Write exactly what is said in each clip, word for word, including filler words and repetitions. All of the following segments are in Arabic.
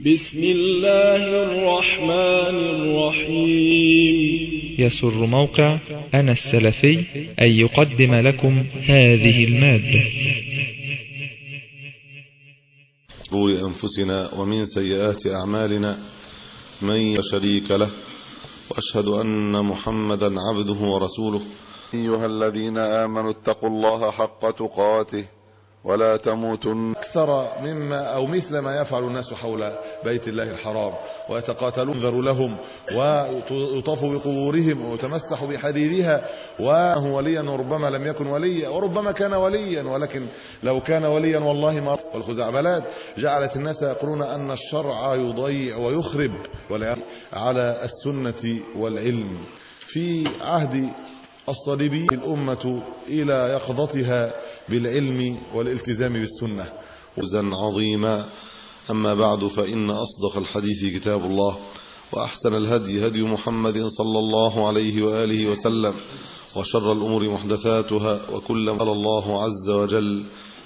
بسم الله الرحمن الرحيم. يسر موقع أنا السلفي أن يقدم لكم هذه المادة. شرور أنفسنا ومن سيئات أعمالنا، من لا شريك له، وأشهد أن محمدا عبده ورسوله. أيها الذين آمنوا اتقوا الله حق تقاته ولا تموتن. أكثر مما أو مثل ما يفعل الناس حول بيت الله الحرام، ويتقاتلون ينذر لهم ويطاف بقبورهم ويتمسح بحديدها، وهو وليا وربما لم يكن وليا وربما كان وليا، ولكن لو كان وليا والله ما. والخزعبلات جعلت الناس يقولون أن الشرع يضيع ويخرب ولا على السنة والعلم. في عهد الصليبي الأمة إلى يقظتها بالعلم والالتزام بالسنة وزن عظيما. أما بعد، فإن أصدق الحديث كتاب الله، وأحسن الهدي هدي محمد صلى الله عليه وآله وسلم، وشر الأمور محدثاتها، وكل قال الله عز وجل: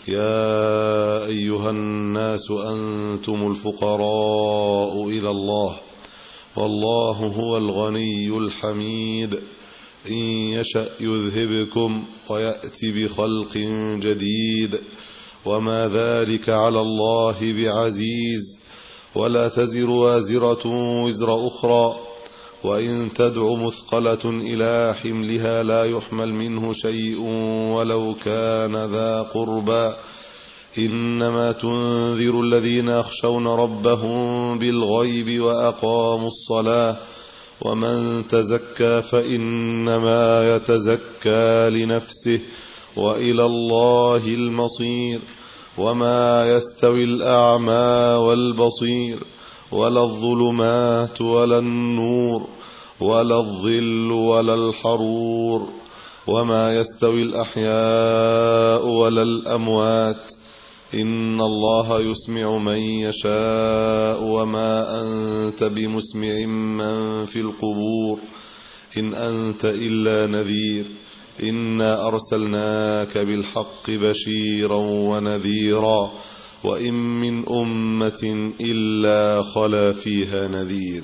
يا أيها الناس أنتم الفقراء إلى الله والله هو الغني الحميد، إن يشأ يذهبكم ويأتي بخلق جديد، وما ذلك على الله بعزيز، ولا تزر وازرة وزر أخرى، وإن تدع مثقلة إلى حملها لا يحمل منه شيء ولو كان ذا قربى، إنما تنذر الذين يخشون ربهم بالغيب وأقاموا الصلاة، ومن تزكى فإنما يتزكى لنفسه، وإلى الله المصير، وما يستوي الأعمى والبصير، ولا الظلمات ولا النور، ولا الظل ولا الحرور، وما يستوي الأحياء ولا الأموات، إن الله يسمع من يشاء، وما أنت بمسمع من في القبور، إن أنت إلا نذير، إنا أرسلناك بالحق بشيرا ونذيرا، وإن من أمة إلا خلا فيها نذير.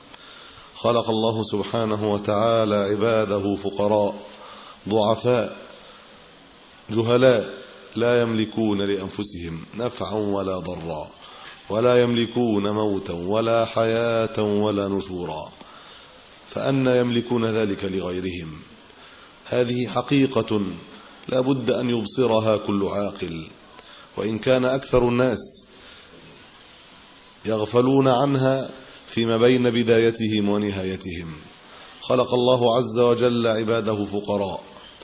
خلق الله سبحانه وتعالى عباده فقراء ضعفاء جهلاء، لا يملكون لأنفسهم نفعا ولا ضرا، ولا يملكون موتا ولا حياة ولا نشورا، فأن يملكون ذلك لغيرهم؟ هذه حقيقة لا بد أن يبصرها كل عاقل، وإن كان أكثر الناس يغفلون عنها فيما بين بدايتهم ونهايتهم. خلق الله عز وجل عباده فقراء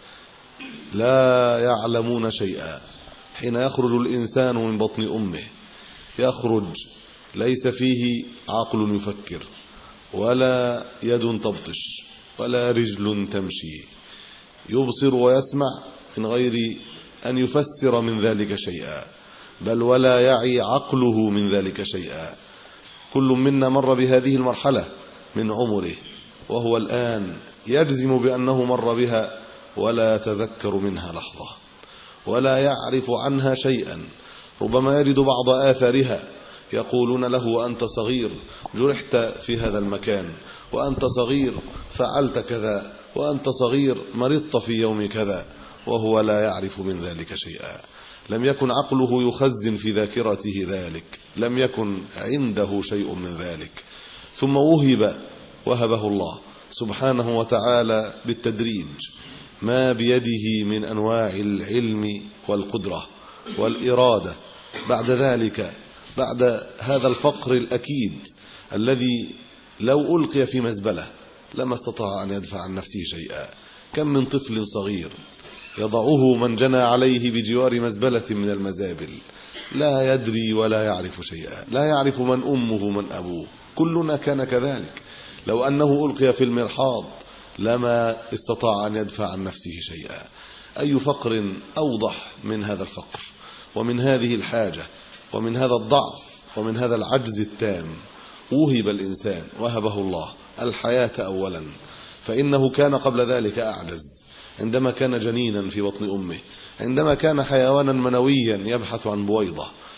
لا يعلمون شيئا. حين يخرج الإنسان من بطن أمه يخرج ليس فيه عقل يفكر، ولا يد تبطش، ولا رجل تمشي، يبصر ويسمع من غير أن يفسر من ذلك شيئا، بل ولا يعي عقله من ذلك شيئا. كل منا مر بهذه المرحلة من عمره، وهو الآن يجزم بأنه مر بها ولا يتذكر منها لحظة، ولا يعرف عنها شيئا. ربما يجد بعض آثارها، يقولون له: وأنت صغير جرحت في هذا المكان، وأنت صغير فعلت كذا، وأنت صغير مرضت في يوم كذا، وهو لا يعرف من ذلك شيئا. لم يكن عقله يخزن في ذاكرته ذلك، لم يكن عنده شيء من ذلك. ثم وهب وهبه الله سبحانه وتعالى بالتدريج ما بيده من أنواع العلم والقدرة والإرادة. بعد ذلك، بعد هذا الفقر الأكيد الذي لو ألقي في مزبلة لما استطاع أن يدفع عن نفسه شيئا. كم من طفل صغير يضعه من جنى عليه بجوار مزبلة من المزابل، لا يدري ولا يعرف شيئا، لا يعرف من أمه من أبوه. كلنا كان كذلك. لو أنه ألقي في المرحاض لما استطاع أن يدفع عن نفسه شيئا. أي فقر أوضح من هذا الفقر، ومن هذه الحاجة، ومن هذا الضعف، ومن هذا العجز التام؟ وهب الإنسان، وهبه الله الحياة أولا، فإنه كان قبل ذلك أعجز عندما كان جنينا في بطن أمه، عندما كان حيوانا منويا يبحث عن بويضة.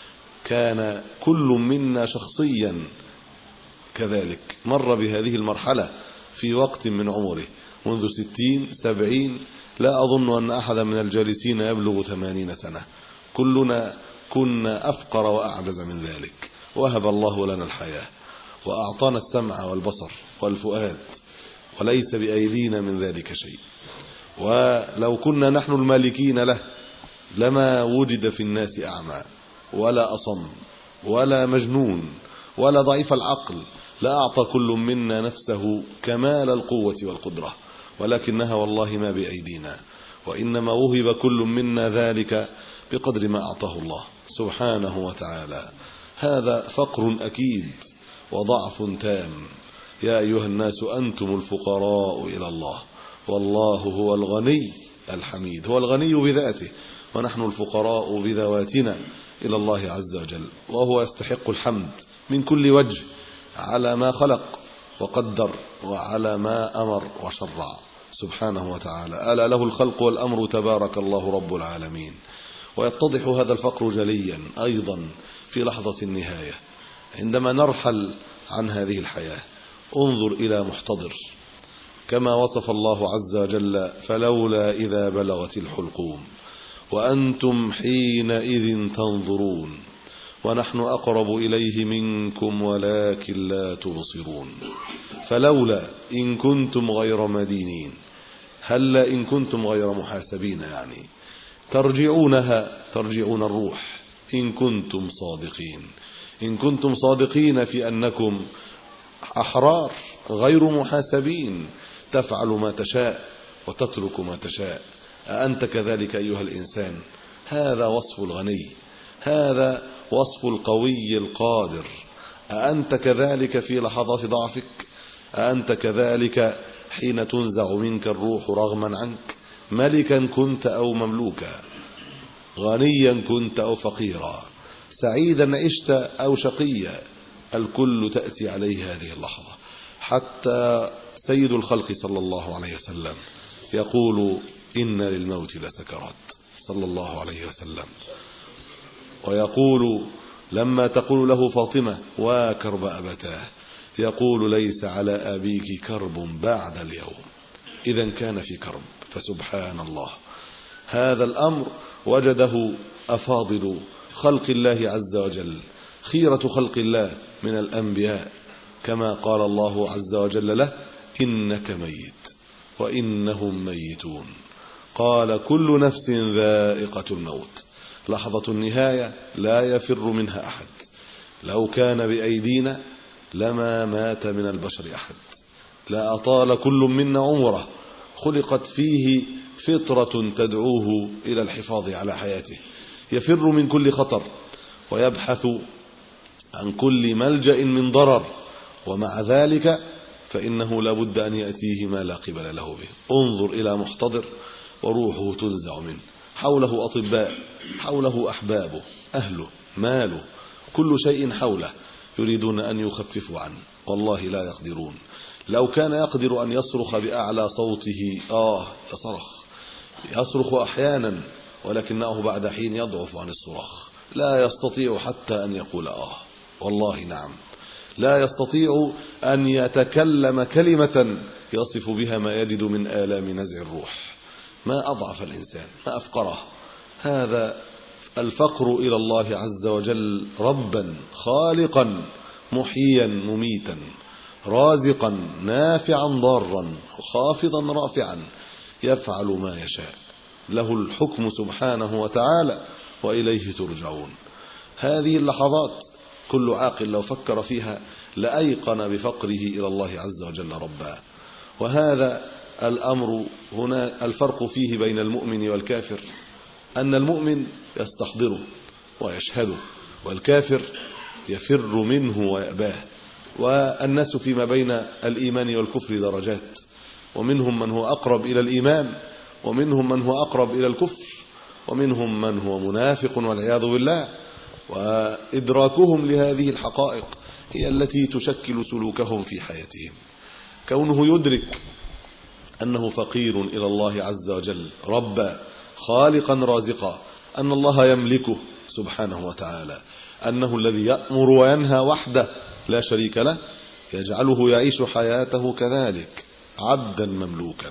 كان كل منا شخصيا كذلك مر بهذه المرحلة في وقت من عمره، منذ ستين سبعين، لا أظن أن أحدا من الجالسين يبلغ ثمانين سنة. كلنا كنا أفقر وأعجز من ذلك، وهب الله لنا الحياة وأعطانا السمع والبصر والفؤاد، وليس بأيدينا من ذلك شيء. ولو كنا نحن المالكين له لما وجد في الناس أعمى ولا أصم ولا مجنون ولا ضعيف العقل، لأعطى كل منا نفسه كمال القوة والقدرة، ولكنها والله ما بأيدينا، وإنما وهب كل منا ذلك بقدر ما أعطاه الله سبحانه وتعالى. هذا فقر أكيد وضعف تام. يا أيها الناس أنتم الفقراء إلى الله والله هو الغني الحميد. هو الغني بذاته، ونحن الفقراء بذواتنا إلى الله عز وجل، وهو يستحق الحمد من كل وجه على ما خلق وقدر وعلى ما أمر وشرع سبحانه وتعالى. ألا له الخلق والأمر تبارك الله رب العالمين. ويتضح هذا الفقر جليا أيضا في لحظة النهاية عندما نرحل عن هذه الحياة. انظر إلى محتضر كما وصف الله عز وجل: فلولا إذا بلغت الحلقوم وأنتم حينئذ تنظرون ونحن أقرب إليه منكم ولكن لا تبصرون. فلولا إن كنتم غير مدينين، هلا إن كنتم غير محاسبين، يعني ترجعونها، ترجعون الروح إن كنتم صادقين. إن كنتم صادقين في أنكم أحرار غير محاسبين، تفعل ما تشاء وتترك ما تشاء. أأنت كذلك أيها الإنسان؟ هذا وصف الغني، هذا وصف القوي القادر. أأنت كذلك في لحظات ضعفك؟ أأنت كذلك حين تنزع منك الروح رغما عنك؟ ملكا كنت أو مملوكا، غنيا كنت أو فقيرا، سعيدا عشت أو شقيا، الكل تأتي عليه هذه اللحظة. حتى سيد الخلق صلى الله عليه وسلم يقول: إن للموت لسكرات، صلى الله عليه وسلم. ويقول لما تقول له فاطمة: وكرب أبتاه، يقول: ليس على أبيك كرب بعد اليوم. إذن كان في كرب. فسبحان الله، هذا الأمر وجده أفاضل خلق الله عز وجل، خيرة خلق الله من الأنبياء، كما قال الله عز وجل له: إنك ميت وإنهم ميتون. قال: كل نفس ذائقة الموت. لحظة النهاية لا يفر منها أحد. لو كان بأيدينا لما مات من البشر أحد، لا أطال كل منا عمره، خلقت فيه فطرة تدعوه إلى الحفاظ على حياته، يفر من كل خطر ويبحث عن كل ملجأ من ضرر، ومع ذلك فإنه لا بد أن يأتيه ما لا قبل له به. انظر إلى محتضر وروحه تنزع منه، حوله أطباء، حوله أحبابه، أهله، ماله، كل شيء حوله يريدون أن يخففوا عنه، والله لا يقدرون. لو كان يقدر أن يصرخ بأعلى صوته آه يصرخ، يصرخ أحيانا، ولكنه بعد حين يضعف عن الصراخ، لا يستطيع حتى أن يقول آه. والله نعم، لا يستطيع أن يتكلم كلمة يصف بها ما يجد من آلام نزع الروح. ما أضعف الإنسان، ما أفقره. هذا الفقر إلى الله عز وجل ربا خالقا محيا مميتا رازقا نافعا ضارا خافضا رافعا، يفعل ما يشاء، له الحكم سبحانه وتعالى وإليه ترجعون. هذه اللحظات كل عاقل لو فكر فيها لأيقن بفقره إلى الله عز وجل ربا. وهذا الأمر هنا الفرق فيه بين المؤمن والكافر، أن المؤمن يستحضره ويشهده، والكافر يفر منه ويأباه. والناس فيما بين الإيمان والكفر درجات، ومنهم من هو أقرب إلى الإيمان، ومنهم من هو أقرب إلى الكفر، ومنهم من هو منافق والعياذ بالله. وإدراكهم لهذه الحقائق هي التي تشكل سلوكهم في حياتهم. كونه يدرك أنه فقير إلى الله عز وجل ربا خالقا رازقا، أن الله يملكه سبحانه وتعالى، أنه الذي يأمر وينهى وحده لا شريك له يجعله يعيش حياته كذلك عبدا مملوكا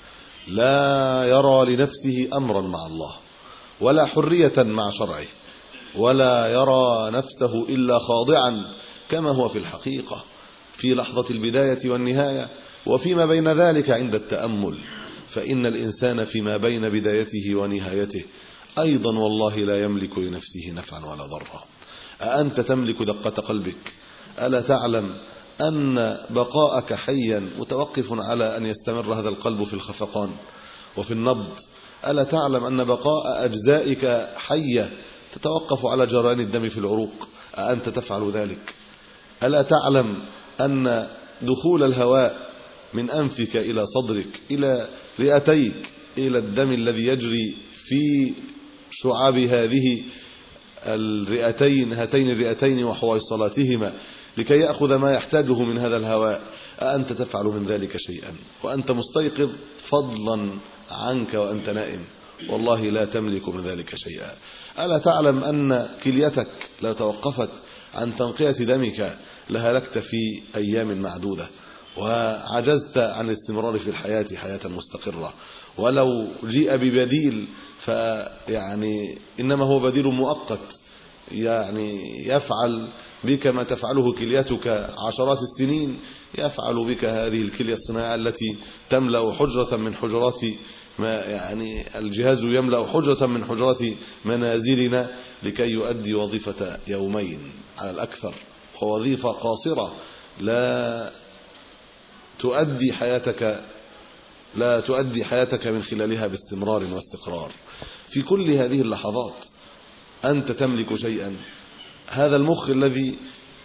لا يرى لنفسه أمرا مع الله ولا حرية مع شرعه ولا يرى نفسه إلا خاضعا كما هو في الحقيقة في لحظة البداية والنهاية وفيما بين ذلك عند التأمل. فإن الإنسان فيما بين بدايته ونهايته أيضا والله لا يملك لنفسه نفعا ولا ضرا. أأنت تملك دقة قلبك؟ ألا تعلم أن بقاءك حيا متوقف على أن يستمر هذا القلب في الخفقان وفي النبض؟ ألا تعلم أن بقاء أجزائك حية تتوقف على جريان الدم في العروق؟ أأنت تفعل ذلك؟ ألا تعلم أن دخول الهواء من أنفك إلى صدرك إلى رئتيك إلى الدم الذي يجري في شعاب هذه الرئتين هاتين الرئتين وحويصلاتهما لكي يأخذ ما يحتاجه من هذا الهواء، أأنت تفعل من ذلك شيئا وأنت مستيقظ فضلا عنك وأنت نائم؟ والله لا تملك من ذلك شيئا. ألا تعلم أن كليتك لو توقفت عن تنقية دمك لهلكت في أيام معدودة وعجزت عن الاستمرار في الحياة حياة مستقرة؟ ولو جيء ببديل فيعني إنما هو بديل مؤقت يعني يفعل بك ما تفعله كليتك عشرات السنين، يفعل بك هذه الكلية الصناعية التي تملأ حجرة من حجرات ما يعني الجهاز يملأ حجرة من حجرات منازلنا لكي يؤدي وظيفة يومين على الأكثر، ووظيفة قاصرة لا تؤدي حياتك لا تؤدي حياتك من خلالها باستمرار واستقرار. في كل هذه اللحظات أنت تملك شيئا. هذا المخ الذي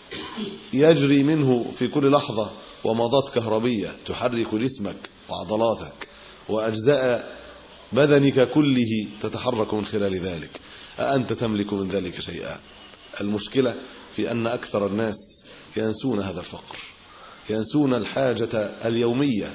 يجري منه في كل لحظة ومضات كهربية تحرك جسمك وعضلاتك وأجزاء بدنك كله تتحرك من خلال ذلك، أأنت تملك من ذلك شيئا؟ المشكلة في أن أكثر الناس ينسون هذا الفقر، ينسون الحاجة اليومية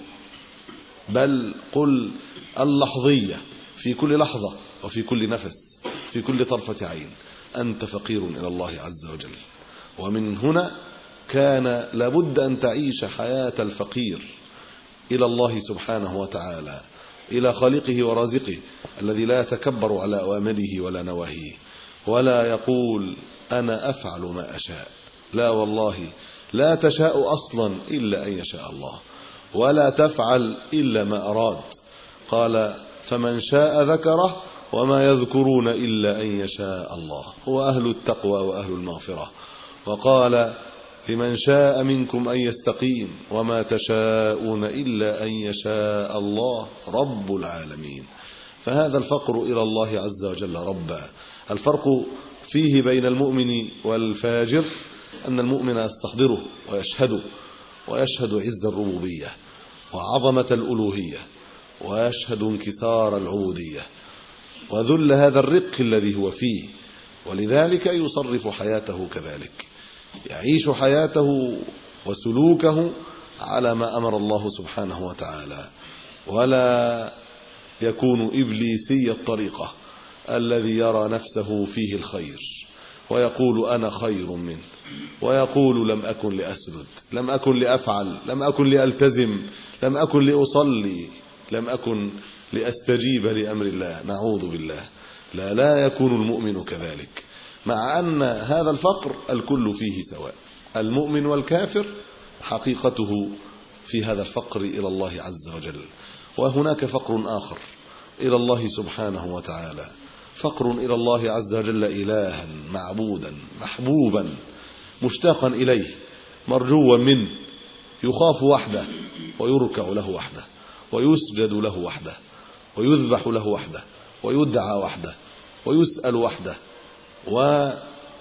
بل قل اللحظية في كل لحظة وفي كل نفس في كل طرفة عين. أنت فقير إلى الله عز وجل، ومن هنا كان لابد أن تعيش حياة الفقير إلى الله سبحانه وتعالى، إلى خالقه ورازقه الذي لا يتكبر على أوامره ولا نواهيه ولا يقول أنا أفعل ما أشاء. لا والله، لا تشاء أصلا إلا أن يشاء الله، ولا تفعل إلا ما أراد. قال فمن شاء ذكره وما يذكرون إلا أن يشاء الله، هو أهل التقوى وأهل المغفرة. وقال لمن شاء منكم أن يستقيم وما تشاءون إلا أن يشاء الله رب العالمين. فهذا الفقر إلى الله عز وجل ربا. الفرق فيه بين المؤمن والفاجر أن المؤمن يستحضره ويشهده ويشهد عز الربوبية وعظمة الألوهية ويشهد انكسار العبودية وذل هذا الرق الذي هو فيه، ولذلك يصرف حياته كذلك، يعيش حياته وسلوكه على ما أمر الله سبحانه وتعالى، ولا يكون إبليسي الطريقة الذي يرى نفسه فيه الخير ويقول أنا خير منه، ويقول لم أكن لأسجد، لم أكن لأفعل، لم أكن لألتزم، لم أكن لأصلي، لم أكن لأستجيب لأمر الله. نعوذ بالله. لا لا يكون المؤمن كذلك، مع أن هذا الفقر الكل فيه سواء، المؤمن والكافر حقيقته في هذا الفقر إلى الله عز وجل. وهناك فقر آخر إلى الله سبحانه وتعالى، فقر إلى الله عز وجل إلها معبودا محبوبا مشتاقا إليه مرجوا منه، يخاف وحده ويركع له وحده ويسجد له وحده ويذبح له وحده ويدعى وحده ويسأل وحده وتصرف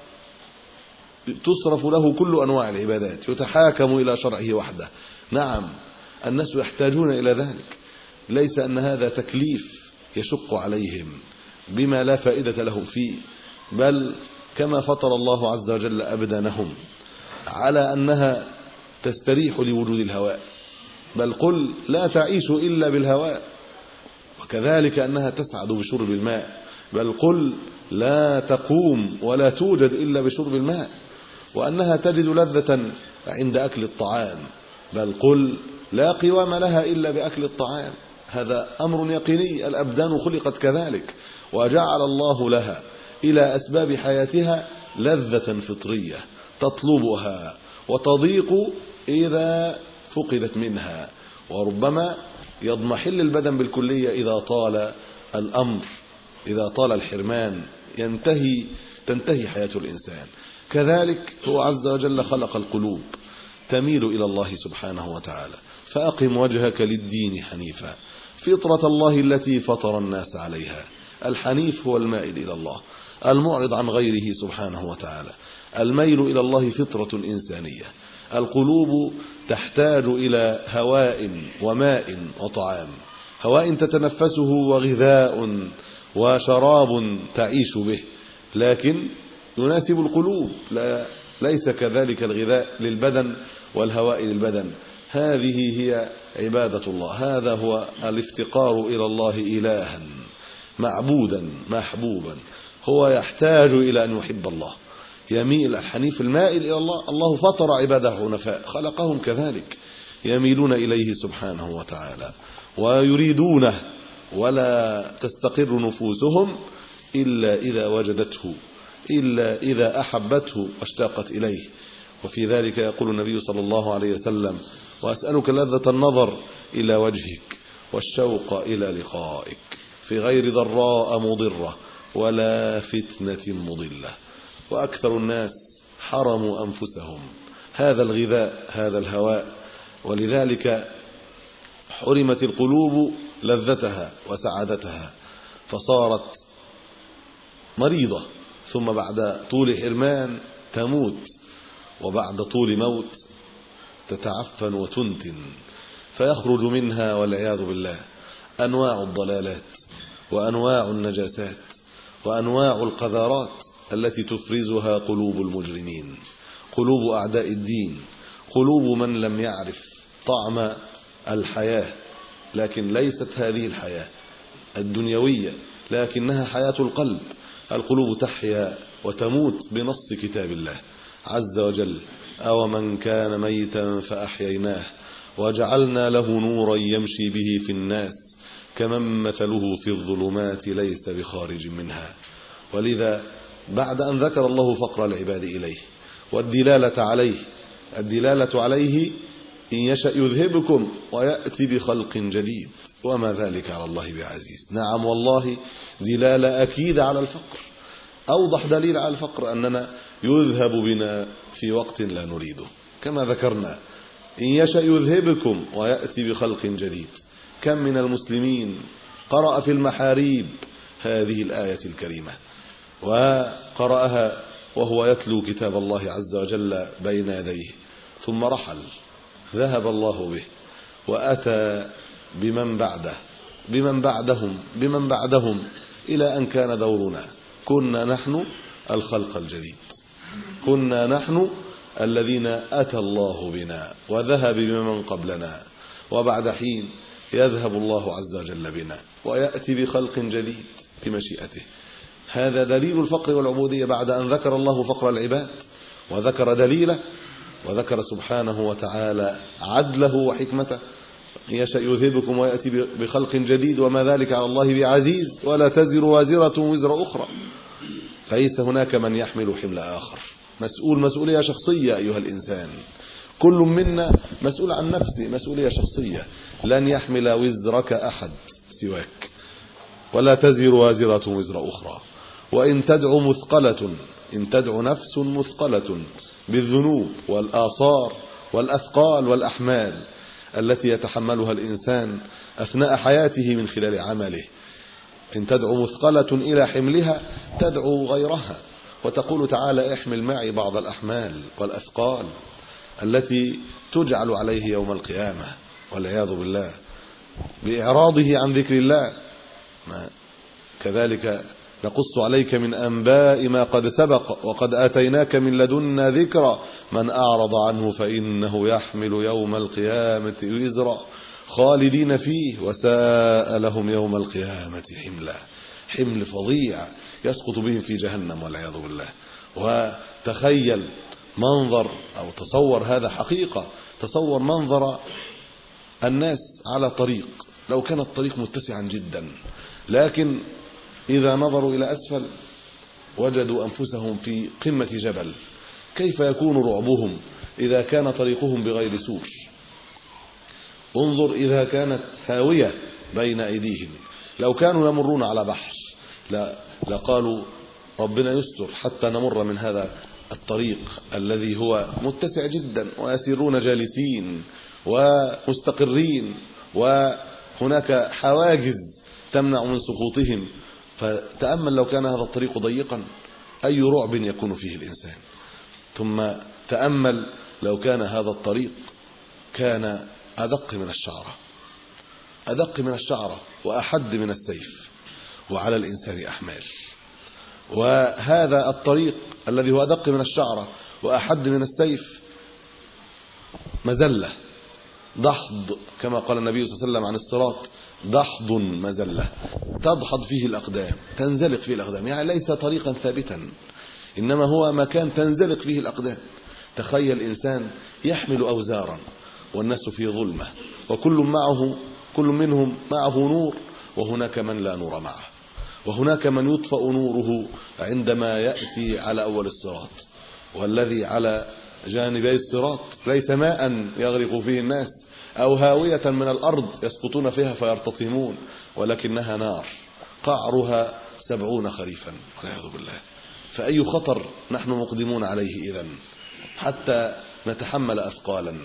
له كل أنواع العبادات، يتحاكم إلى شرعه وحده. نعم الناس يحتاجون إلى ذلك، ليس أن هذا تكليف يشق عليهم بما لا فائدة لهم فيه، بل كما فطر الله عز وجل أبدانهم على أنها تستريح لوجود الهواء، بل قل لا تعيش إلا بالهواء، وكذلك أنها تسعد بشرب الماء، بل قل لا تقوم ولا توجد إلا بشرب الماء، وأنها تجد لذة عند أكل الطعام، بل قل لا قوام لها إلا بأكل الطعام. هذا أمر يقيني، الأبدان خلقت كذلك، وجعل الله لها إلى أسباب حياتها لذة فطرية تطلبها وتضيق إذا فقدت منها، وربما يضمحل البدن بالكلية إذا طال الأمر، إذا طال الحرمان ينتهي تنتهي حياة الإنسان. كذلك هو عز وجل خلق القلوب تميل إلى الله سبحانه وتعالى، فأقم وجهك للدين حنيفا فطرة الله التي فطر الناس عليها. الحنيف هو المائل إلى الله، المعرض عن غيره سبحانه وتعالى. الميل إلى الله فطرة إنسانية. القلوب تحتاج إلى هواء وماء وطعام، هواء تتنفسه وغذاء وشراب تعيش به، لكن يناسب القلوب، لا ليس كذلك الغذاء للبدن والهواء للبدن. هذه هي عبادة الله، هذا هو الافتقار إلى الله إلها معبودا محبوبا. هو يحتاج إلى أن يحب الله، يميل الحنيف المائل إلى الله. الله فطر عباده حنفاء، خلقهم كذلك يميلون إليه سبحانه وتعالى ويريدونه، ولا تستقر نفوسهم إلا إذا وجدته، إلا إذا أحبته واشتاقت إليه. وفي ذلك يقول النبي صلى الله عليه وسلم: وأسألك لذة النظر إلى وجهك والشوق إلى لقائك في غير ضراء مضرة ولا فتنة مضلة. وأكثر الناس حرموا أنفسهم هذا الغذاء، هذا الهواء، ولذلك حرمت القلوب لذتها وسعادتها، فصارت مريضة، ثم بعد طول حرمان تموت، وبعد طول موت تتعفن وتنتن، فيخرج منها والعياذ بالله أنواع الضلالات وأنواع النجاسات وأنواع القذارات التي تفرزها قلوب المجرمين، قلوب أعداء الدين، قلوب من لم يعرف طعم الحياة. لكن ليست هذه الحياة الدنيوية، لكنها حياة القلب. القلوب تحيا وتموت بنص كتاب الله عز وجل: أو من كان ميتا فأحييناه وجعلنا له نورا يمشي به في الناس كمن مثله في الظلمات ليس بخارج منها. ولذا بعد أن ذكر الله فقر العباد إليه والدلالة عليه، الدلالة عليه إن يشأ يذهبكم ويأتي بخلق جديد وما ذلك على الله بعزيز. نعم والله دلالة أكيدة على الفقر، أوضح دليل على الفقر أننا يذهب بنا في وقت لا نريده، كما ذكرنا: إن يشأ يذهبكم ويأتي بخلق جديد. كم من المسلمين قرأ في المحاريب هذه الآية الكريمة، وقرأها وهو يتلو كتاب الله عز وجل بين يديه، ثم رحل، ذهب الله به، وأتى بمن بعده بمن بعدهم بمن بعدهم إلى أن كان دورنا. كنا نحن الخلق الجديد، كنا نحن الذين أتى الله بنا وذهب بمن قبلنا، وبعد حين يذهب الله عز وجل بنا ويأتي بخلق جديد بمشيئته. هذا دليل الفقر والعبودية، بعد أن ذكر الله فقر العباد وذكر دليله وذكر سبحانه وتعالى عدله وحكمته. يشأ يذهبكم ويأتي بخلق جديد وما ذلك على الله بعزيز، ولا تزر وازرة وزر أخرى. ليس هناك من يحمل حمل آخر، مسؤول مسؤولية شخصية أيها الإنسان، كل منا مسؤول عن نفسه مسؤولية شخصية، لن يحمل وزرك أحد سواك، ولا تزر وازرة وزر أخرى. وإن تدعو مثقلة إن تدعو نفس مثقلة بالذنوب والآثار والأثقال والأحمال التي يتحملها الإنسان أثناء حياته من خلال عمله، إن تدعو مثقلة إلى حملها تدعو غيرها وتقول: تعالى احمل معي بعض الأحمال والأثقال التي تجعل عليه يوم القيامة والعياذ بالله بإعراضه عن ذكر الله. ما كذلك نقص عليك من أنباء ما قد سبق وقد آتيناك من لدنا ذكرا من أعرض عنه فإنه يحمل يوم القيامة وزرا خالدين فيه وساء لهم يوم القيامة حملا. حمل فظيع يسقط بهم في جهنم والعياذ بالله. وتخيل منظر أو تصور هذا حقيقة، تصور منظر الناس على طريق، لو كان الطريق متسعا جدا، لكن إذا نظروا إلى أسفل وجدوا أنفسهم في قمة جبل. كيف يكون رعبهم إذا كان طريقهم بغير سور؟ انظر إذا كانت هاوية بين أيديهم. لو كانوا يمرون على بحر لقالوا ربنا يستر حتى نمر من هذا الطريق الذي هو متسع جدا، ويسيرون جالسين ومستقرين، وهناك حواجز تمنع من سقوطهم. فتأمل لو كان هذا الطريق ضيقا أي رعب يكون فيه الإنسان. ثم تأمل لو كان هذا الطريق كان أدق من الشعرة، أدق من الشعرة وأحد من السيف، وعلى الإنسان أحمال. وهذا الطريق الذي هو أدق من الشعرة وأحد من السيف مزلة، دحض، كما قال النبي صلى الله عليه وسلم عن الصراط: دحض مزلة، تدحض فيه الأقدام، تنزلق فيه الأقدام. يعني ليس طريقا ثابتا، إنما هو مكان تنزلق فيه الأقدام. تخيل إنسان يحمل أوزارا والناس في ظلمة، وكل معه كل منهم معه نور، وهناك من لا نور معه، وهناك من يطفأ نوره عندما يأتي على أول الصراط. والذي على جانبي الصراط ليس ماء يغرق فيه الناس أو هاوية من الأرض يسقطون فيها فيرتطمون، ولكنها نار قعرها سبعون خريفا والعياذ بالله. فأي خطر نحن مقدمون عليه إذن حتى نتحمل أثقالا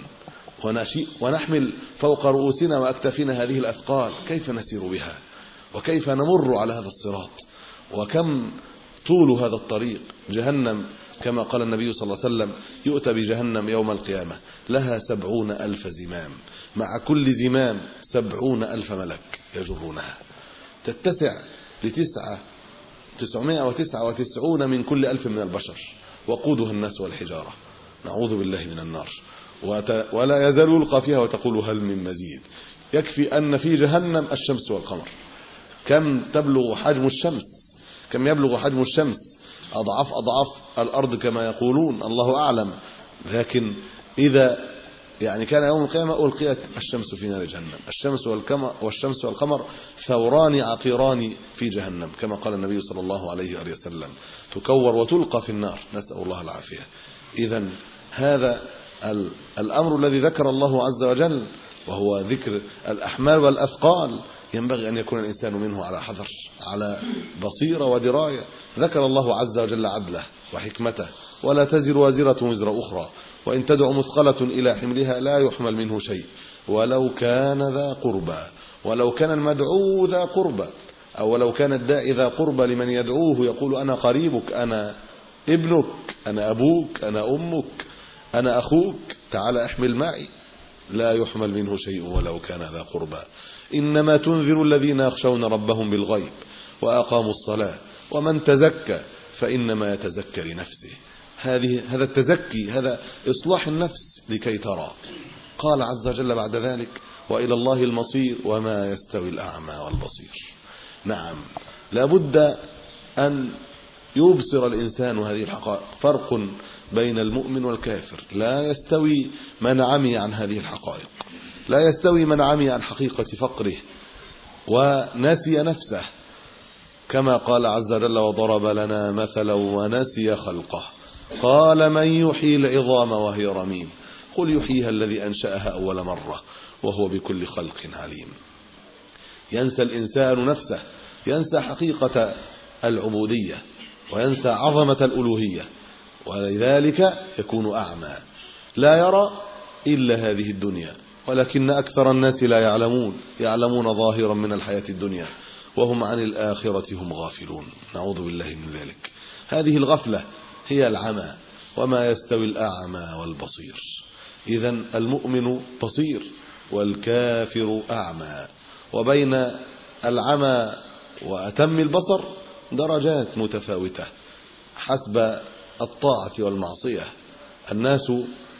ونحمل فوق رؤوسنا وأكتافنا هذه الأثقال؟ كيف نسير بها؟ وكيف نمر على هذا الصراط؟ وكم طول هذا الطريق؟ جهنم كما قال النبي صلى الله عليه وسلم: يؤتى بجهنم يوم القيامة لها سبعون ألف زمام، مع كل زمام سبعون ألف ملك يجرونها، تتسع لتسعة تسعمائة وتسعة وتسعون من كل ألف من البشر، وقودها الناس والحجارة، نعوذ بالله من النار. ولا يزال يلقى فيها وتقول هل من مزيد. يكفي أن في جهنم الشمس والقمر. كم تبلغ حجم الشمس؟ كم يبلغ حجم الشمس؟ أضعاف أضعاف الأرض كما يقولون، الله أعلم. لكن إذا يعني كان يوم القيامة ألقيت الشمس في نار جهنم، الشمس والقمر والشمس والقمر ثوران عقيران في جهنم، كما قال النبي صلى الله عليه وآله وسلم: تكور وتلقى في النار، نسأل الله العافية. إذن هذا الأمر الذي ذكر الله عز وجل، وهو ذكر الأحمال والأثقال، ينبغي أن يكون الإنسان منه على حذر، على بصيرة ودراية. ذكر الله عز وجل عدله وحكمته: ولا تزر وازرة وزر أخرى، وإن تدع مثقلة إلى حملها لا يحمل منه شيء ولو كان ذا قربى. ولو كان المدعو ذا قربى، أو ولو كان الداعي ذا قربى لمن يدعوه، يقول أنا قريبك، أنا ابنك، أنا أبوك، أنا أمك، أنا أخوك، تعال احمل معي، لا يحمل منه شيء ولو كان ذا قربى. إنما تنذر الذين يخشون ربهم بالغيب وأقاموا الصلاة ومن تزكى فإنما يتزكى لنفسه. هذه هذا التزكي، هذا إصلاح النفس لكي ترى. قال عز وجل بعد ذلك: وإلى الله المصير وما يستوي الأعمى والبصير. نعم، لابد أن يبصر الإنسان هذه الحقائق. فرق بين المؤمن والكافر، لا يستوي من عمي عن هذه الحقائق، لا يستوي من عمي عن حقيقة فقره ونسي نفسه، كما قال عز وجل: وضرب لنا مثلا ونسي خلقه قال من يحيي العظام وهي رميم قل يحييها الذي أنشأها أول مرة وهو بكل خلق عليم. ينسى الإنسان نفسه، ينسى حقيقة العبودية، وينسى عظمة الألوهية، ولذلك يكون أعمى، لا يرى إلا هذه الدنيا. ولكن أكثر الناس لا يعلمون، يعلمون ظاهرا من الحياة الدنيا وهم عن الآخرة هم غافلون، نعوذ بالله من ذلك. هذه الغفلة هي العمى، وما يستوي الأعمى والبصير. إذن المؤمن بصير والكافر أعمى، وبين العمى وأتم البصر درجات متفاوتة حسب الطاعة والمعصية. الناس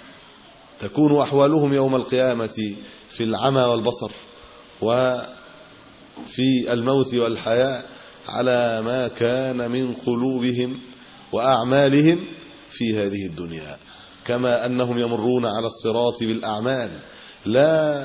تكون أحوالهم يوم القيامة في العمى والبصر وفي الموت والحياة على ما كان من قلوبهم وأعمالهم في هذه الدنيا، كما أنهم يمرون على الصراط بالأعمال لا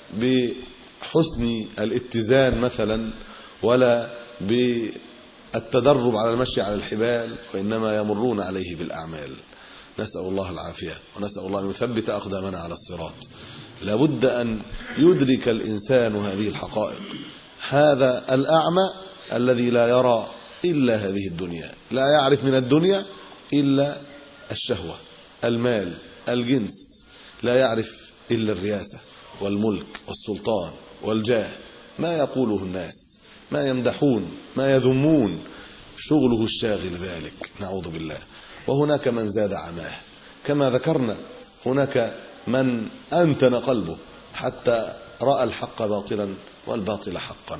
بحسن الاتزان مثلا ولا بالتدرب على المشي على الحبال، وإنما يمرون عليه بالأعمال. نسأل الله العافية ونسأل الله أن يثبت أقدامنا على الصراط. لابد أن يدرك الإنسان هذه الحقائق. هذا الأعمى الذي لا يرى إلا هذه الدنيا، لا يعرف من الدنيا إلا الشهوة، المال، الجنس، لا يعرف إلا الرياسة والملك والسلطان والجاه، ما يقوله الناس، ما يمدحون، ما يذمون، شغله الشاغل ذلك، نعوذ بالله. وهناك من زاد عماه كما ذكرنا، هناك من أنتن قلبه حتى رأى الحق باطلا والباطل حقا،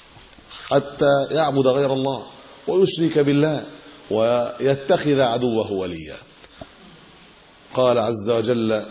حتى يعبد غير الله ويشرك بالله ويتخذ عدوه وليا. قال عز وجل: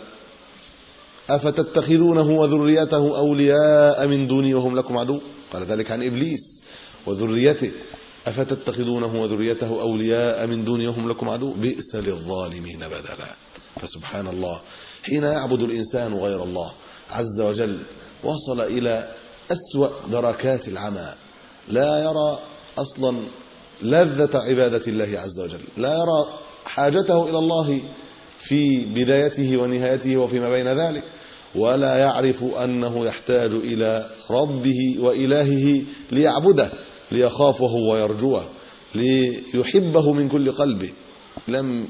أفتتخذونه وذريته أولياء من دوني وهم لكم عدو. قال ذلك عن إبليس وذريته: أفتتخذونه وذريته أولياء من دوني وهم لكم عدو بئس للظالمين بدلا. فسبحان الله، حين يعبد الإنسان غير الله عز وجل وصل إلى أسوأ دركات العمى، لا يرى أصلا لذة عبادة الله عز وجل، لا يرى حاجته إلى الله في بدايته ونهايته وفيما بين ذلك، ولا يعرف أنه يحتاج إلى ربه وإلهه ليعبده، ليخافه ويرجوه، ليحبه من كل قلبه. لم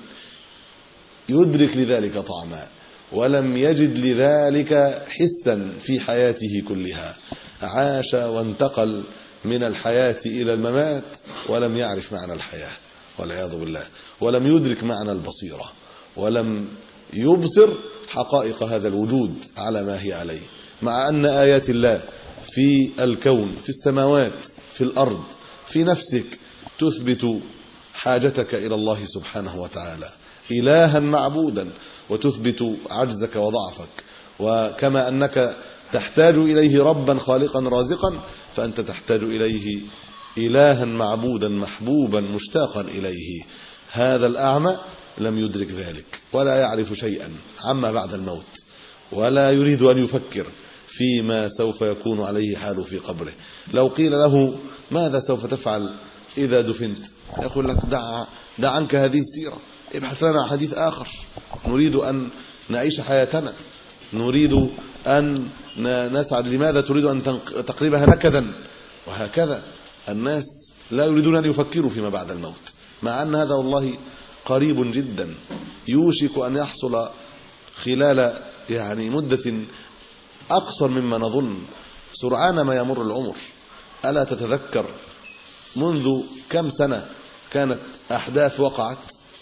يدرك لذلك طعما، ولم يجد لذلك حسا في حياته كلها. عاش وانتقل من الحياة إلى الممات ولم يعرف معنى الحياة والعياذ بالله، ولم يدرك معنى البصيرة، ولم يبصر حقائق هذا الوجود على ما هي عليه، مع أن آيات الله في الكون، في السماوات، في الأرض، في نفسك تثبت حاجتك إلى الله سبحانه وتعالى إلها معبودا، وتثبت عجزك وضعفك. وكما أنك تحتاج إليه ربا خالقا رازقا، فأنت تحتاج إليه إلها معبودا محبوبا مشتاقا إليه. هذا الأعمى لم يدرك ذلك، ولا يعرف شيئا عما بعد الموت، ولا يريد أن يفكر فيما سوف يكون عليه حاله في قبره. لو قيل له: ماذا سوف تفعل إذا دفنت؟ يقول لك: دع, دع عنك هذه السيرة، ابحث لنا حديث آخر، نريد أن نعيش حياتنا، نريد أن نسعد، لماذا تريد أن تقلبها نكدا؟ وهكذا الناس لا يريدون أن يفكروا فيما بعد الموت، مع أن هذا والله قريب جدا، يوشك أن يحصل خلال يعني مدة أقصر مما نظن. سرعان ما يمر العمر. ألا تتذكر منذ كم سنة كانت أحداث وقعت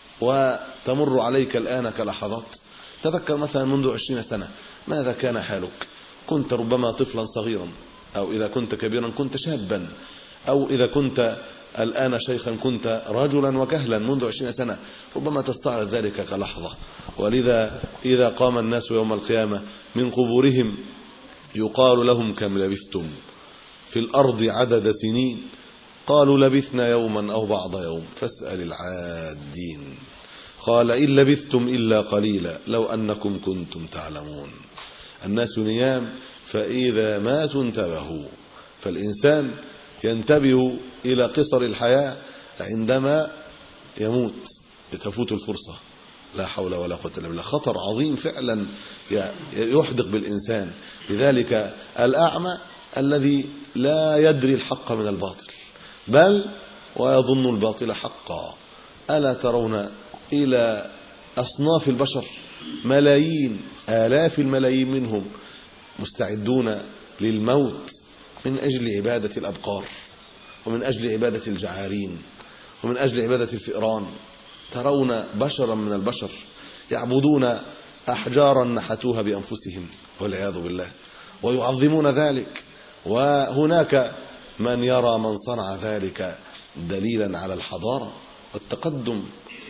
وتمر عليك الآن كلحظات؟ تذكر مثلا منذ عشرين سنة ماذا كان حالك؟ كنت ربما طفلا صغيرا، أو إذا كنت كبيرا كنت شابا، أو إذا كنت الآن شيخا كنت رجلا وكهلا منذ عشرين سنة، ربما تستعرض ذلك كلحظة. ولذا إذا قام الناس يوم القيامة من قبورهم يقال لهم: كم لبثتم في الأرض عدد سنين؟ قالوا: لبثنا يوما أو بعض يوم، فاسأل العادين. قال: إن لبثتم إلا قليلا لو أنكم كنتم تعلمون. الناس نيام فإذا ماتوا انتبهوا. فالإنسان ينتبه إلى قصر الحياة عندما يموت، تفوت الفرصة. لا حول ولا قوة إلا بالله. خطر عظيم فعلا يحدق بالإنسان. لذلك الأعمى الذي لا يدري الحق من الباطل، بل ويظن الباطل حقا. ألا ترون إلى أصناف البشر ملايين، آلاف الملايين منهم مستعدون للموت من أجل عبادة الأبقار، ومن أجل عبادة الجعارين، ومن أجل عبادة الفئران. ترون بشرا من البشر يعبدون أحجارا نحتوها بأنفسهم والعياذ بالله، ويعظمون ذلك. وهناك من يرى من صنع ذلك دليلا على الحضارة والتقدم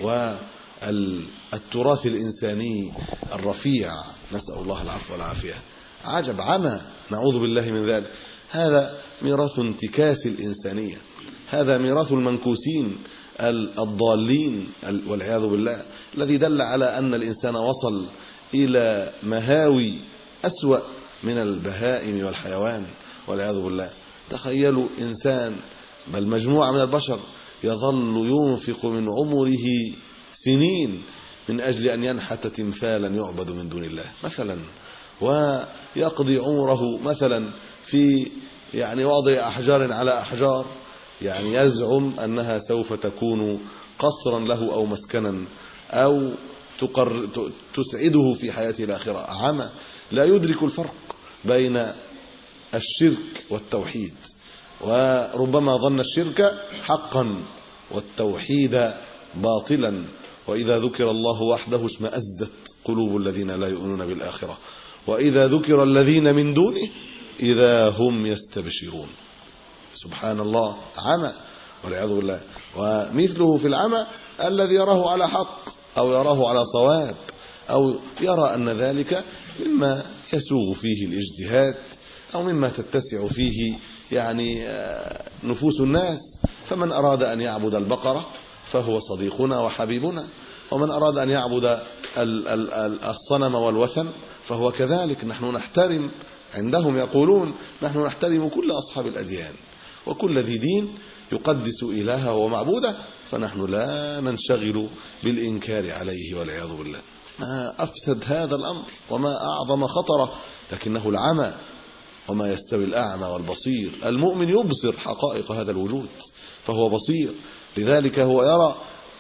والتراث الإنساني الرفيع. نسأل الله العفو والعافية. عجب، عمى، نعوذ بالله من ذلك. هذا ميراث انتكاس الإنسانية، هذا ميراث المنكوسين الضالين والعياذ بالله، الذي دل على أن الإنسان وصل إلى مهاوي أسوأ من البهائم والحيوان والعياذ بالله. تخيلوا إنسان بل مجموعة من البشر يظل ينفق من عمره سنين من أجل أن ينحت تمثالا يعبد من دون الله مثلا، ويقضي عمره مثلا في يعني وضع أحجار على أحجار، يعني يزعم أنها سوف تكون قصرا له أو مسكنا أو تقر تسعده في حياته الآخرة. عمى لا يدرك الفرق بين الشرك والتوحيد، وربما ظن الشرك حقا والتوحيد باطلا. وإذا ذكر الله وحده اشمأزت قلوب الذين لا يؤمنون بالآخرة، وإذا ذكر الذين من دونه إذا هم يستبشرون. سبحان الله، عمى والعياذ بالله. ومثله في العمى الذي يراه على حق أو يراه على صواب، أو يرى أن ذلك مما يسوغ فيه الاجتهاد أو مما تتسع فيه يعني نفوس الناس. فمن أراد أن يعبد البقرة فهو صديقنا وحبيبنا، ومن أراد أن يعبد الصنم والوثن فهو كذلك. نحن نحترم، عندهم يقولون نحن نحترم كل أصحاب الأديان، وكل ذي دين يقدس إلهه ومعبوده، فنحن لا ننشغل بالإنكار عليه والعياذ بالله. ما أفسد هذا الأمر وما أعظم خطره، لكنه العمى. وما يستوي الأعمى والبصير. المؤمن يبصر حقائق هذا الوجود فهو بصير، لذلك هو يرى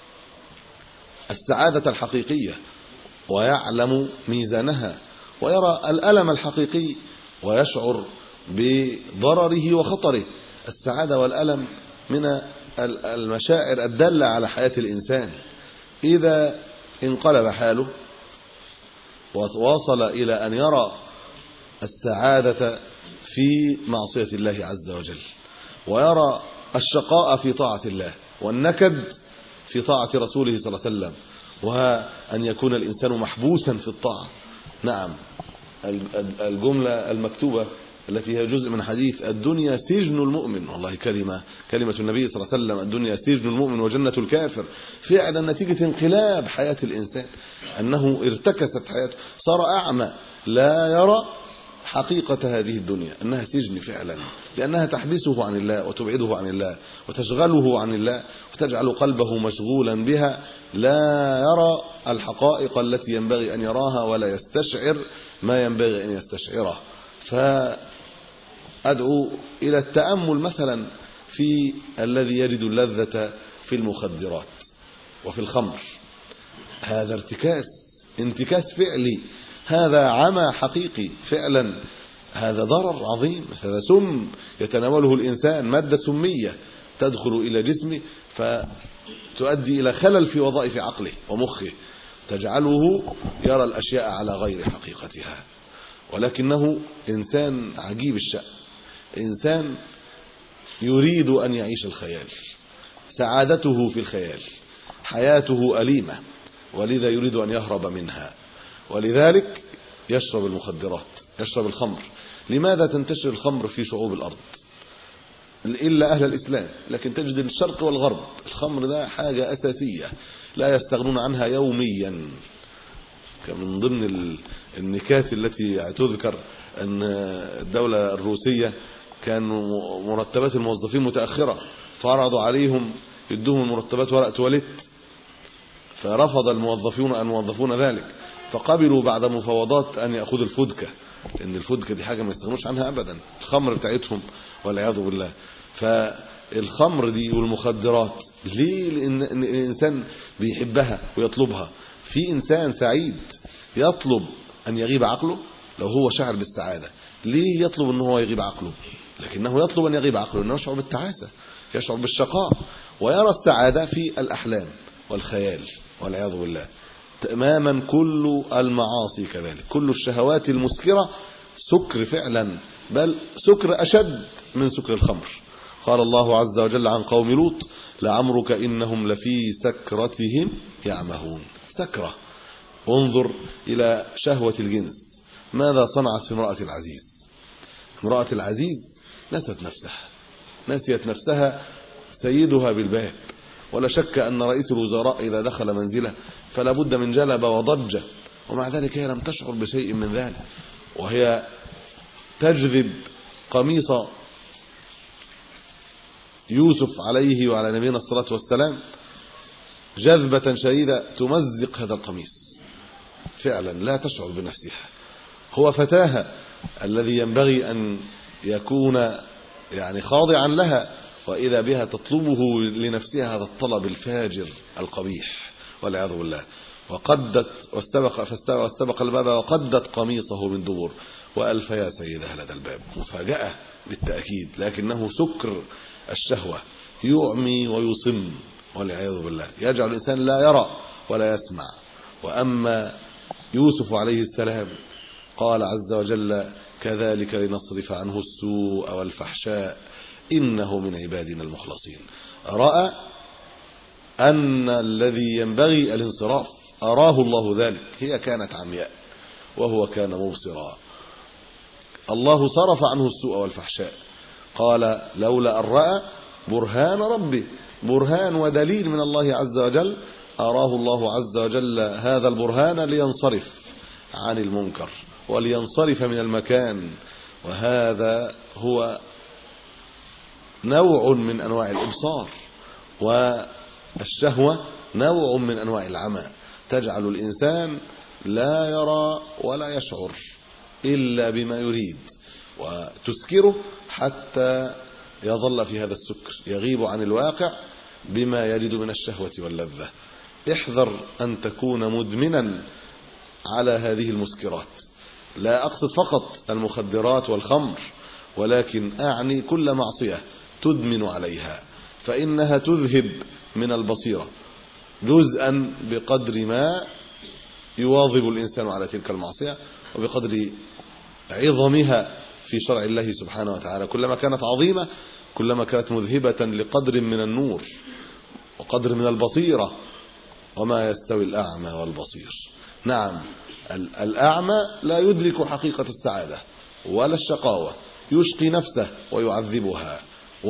السعادة الحقيقية ويعلم ميزانها، ويرى الألم الحقيقي ويشعر بضرره وخطره. السعادة والألم من المشاعر الدالة على حياة الإنسان. إذا انقلب حاله ووصل إلى أن يرى السعادة في معصية الله عز وجل، ويرى الشقاء في طاعة الله، والنكد في طاعة رسوله صلى الله عليه وسلم، وأن يكون الإنسان محبوسا في الطاعة. نعم، الجملة المكتوبة التي هي جزء من حديث الدنيا سجن المؤمن، والله كلمة كلمة النبي صلى الله عليه وسلم، الدنيا سجن المؤمن وجنة الكافر. فعلا نتيجة انقلاب حياة الإنسان أنه ارتكست حياته، صار أعمى لا يرى حقيقة هذه الدنيا أنها سجن فعلا، لأنها تحبسه عن الله وتبعده عن الله وتشغله عن الله وتجعل قلبه مشغولا بها، لا يرى الحقائق التي ينبغي أن يراها ولا يستشعر ما ينبغي أن يستشعره. فأدعو إلى التأمل مثلا في الذي يجد اللذة في المخدرات وفي الخمر. هذا ارتكاس، انتكاس فعلي، هذا عمى حقيقي فعلا، هذا ضرر عظيم، هذا سم يتناوله الإنسان، مادة سمية تدخل إلى جسمه فتؤدي إلى خلل في وظائف عقله ومخه، تجعله يرى الأشياء على غير حقيقتها. ولكنه إنسان عجيب الشأن، إنسان يريد أن يعيش الخيال، سعادته في الخيال، حياته أليمة، ولذا يريد أن يهرب منها، ولذلك يشرب المخدرات، يشرب الخمر. لماذا تنتشر الخمر في شعوب الأرض إلا أهل الإسلام؟ لكن تجد الشرق والغرب الخمر ده حاجة أساسية لا يستغنون عنها يوميا. من ضمن النكات التي تذكر أن الدولة الروسية كان مرتبات الموظفين متأخرة، فرضوا عليهم يدوهم المرتبات ورقة تواليت، فرفض الموظفون الموظفون ذلك، فقبلوا بعد مفاوضات أن يأخذوا الفودكا، لأن الفودكا دي حاجة ما يستغنوش عنها أبدا، الخمر بتاعتهم والعياذ بالله. فالخمر دي والمخدرات ليه؟ لأن الإنسان بيحبها ويطلبها. في إنسان سعيد يطلب أن يغيب عقله لو هو شعر بالسعادة، ليه يطلب أنه هو يغيب عقله؟ لكنه يطلب أن يغيب عقله لأنه يشعر بالتعاسة، يشعر بالشقاء، ويرى السعادة في الأحلام والخيال والعياذ بالله. تماما كل المعاصي كذلك، كل الشهوات المسكرة سكر فعلا، بل سكر أشد من سكر الخمر. قال الله عز وجل عن قوم لوط: لعمرك إنهم لفي سكرتهم يعمهون. سكرة، انظر إلى شهوة الجنس ماذا صنعت في امرأة العزيز. امرأة العزيز نست نفسها، نسيت نفسها سيدها بالباب. ولا شك أن رئيس الوزراء إذا دخل منزله فلا بد من جلبة وضجة، ومع ذلك هي لم تشعر بشيء من ذلك، وهي تجذب قميص يوسف عليه وعلى نبينا الصلاة والسلام جذبة شديدة تمزق هذا القميص، فعلا لا تشعر بنفسها. هو فتاها الذي ينبغي أن يكون يعني خاضعا لها، وإذا بها تطلبه لنفسها هذا الطلب الفاجر القبيح والعياذ بالله. وقدت واستبق فاستبق واستبق الباب وقدت قميصه من دبر وألف يا سيدها لدى الباب. مفاجأة بالتأكيد، لكنه سكر الشهوة يعمي ويصم والعياذ بالله، يجعل الإنسان لا يرى ولا يسمع. وأما يوسف عليه السلام قال عز وجل: كذلك لنصرف عنه السوء والفحشاء إنه من عبادنا المخلصين. رأى أن الذي ينبغي الانصراف، أراه الله ذلك، هي كانت عمياء وهو كان مبصرا. الله صرف عنه السوء والفحشاء، قال: لولا أن رأى برهان ربي، برهان ودليل من الله عز وجل، أراه الله عز وجل هذا البرهان لينصرف عن المنكر ولينصرف من المكان. وهذا هو نوع من أنواع الإبصار، والشهوة نوع من أنواع العمى، تجعل الإنسان لا يرى ولا يشعر إلا بما يريد، وتسكره حتى يظل في هذا السكر، يغيب عن الواقع بما يجد من الشهوة واللذة. احذر أن تكون مدمنا على هذه المسكرات. لا أقصد فقط المخدرات والخمر، ولكن أعني كل معصية تدمن عليها، فإنها تذهب من البصيرة جزءا بقدر ما يواظب الإنسان على تلك المعصية، وبقدر عظمها في شرع الله سبحانه وتعالى. كلما كانت عظيمة كلما كانت مذهبة لقدر من النور وقدر من البصيرة. وما يستوي الأعمى والبصير. نعم، الأعمى لا يدرك حقيقة السعادة ولا الشقاوة، يشقي نفسه ويعذبها،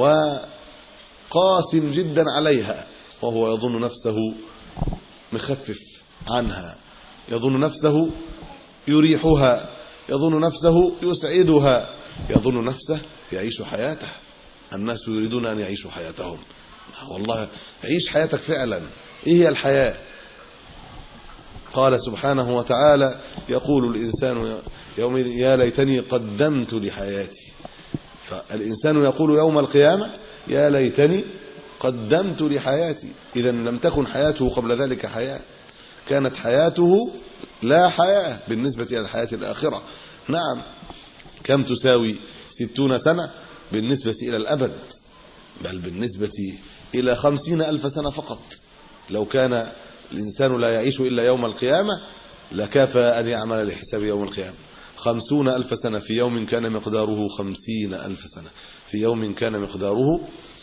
وقاس جدا عليها، وهو يظن نفسه مخفف عنها، يظن نفسه يريحها، يظن نفسه يسعدها، يظن نفسه يعيش حياته. الناس يريدون أن يعيشوا حياتهم. والله عيش حياتك فعلا. إيه هي الحياة؟ قال سبحانه وتعالى: يقول الإنسان يوم يا ليتني قدمت لحياتي. فالإنسان يقول يوم القيامة: يا ليتني قدمت لحياتي. إذا لم تكن حياته قبل ذلك حياة، كانت حياته لا حياة بالنسبة إلى الحياة الآخرة. نعم، كم تساوي ستون سنة بالنسبة إلى الأبد؟ بل بالنسبة إلى خمسين ألف سنة فقط. لو كان الإنسان لا يعيش إلا يوم القيامة لكافى أن يعمل لحساب يوم القيامة. خمسون ألف سنة في يوم كان مقداره خمسين ألف سنة، في يوم كان مقداره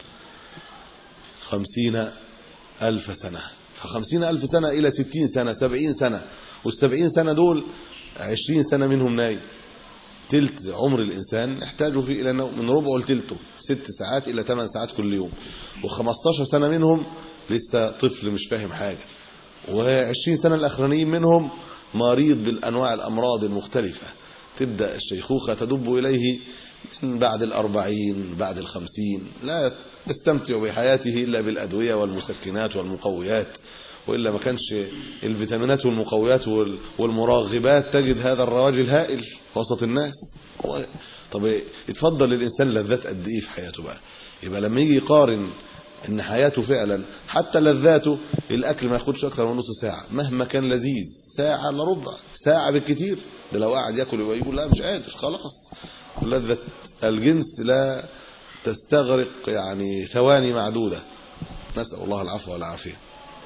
خمسين ألف سنة. فخمسين ألف سنة إلى ستين سنة، سبعين سنة، والسبعين سنة دول عشرين سنة منهم نايم. تلت عمر الإنسان يحتاج فيه إلى نوم، من ربع لتلته، ست ساعات إلى ثمان ساعات كل يوم. وخمستاشر سنة منهم لسه طفل مش فاهم حاجة، وعشرين سنة الأخرانيين منهم مريض بالأنواع الأمراض المختلفة. تبدأ الشيخوخة تدب إليه من بعد الأربعين، بعد الخمسين، لا يستمتع بحياته إلا بالأدوية والمسكنات والمقويات، وإلا ما كانش الفيتامينات والمقويات والمراغبات تجد هذا الرواج الهائل وسط الناس. طب يتفضل الإنسان لذات قد إيه في حياته بقى؟ يبقى لما يجي يقارن ان حياته فعلا حتى لذاته، الاكل ما ياخدش اكتر من نص ساعه مهما كان لذيذ، ساعه الا ربع ساعه بالكثير. ده لو قاعد ياكل ويقول لا مش قادر خلاص. لذة الجنس لا تستغرق يعني ثواني معدوده، نسأل الله العفو والعافيه.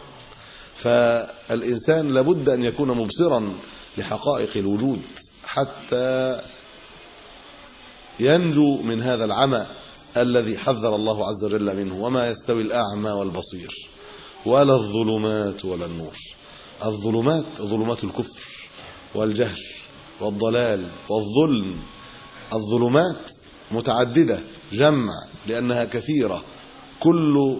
فالإنسان لابد أن يكون مبصرا لحقائق الوجود حتى ينجو من هذا العمى الذي حذر الله عز وجل منه. وما يستوي الأعمى والبصير ولا الظلمات ولا النور. الظلمات ظلمات الكفر والجهل والضلال والظلم. الظلمات متعددة جمع لأنها كثيرة، كل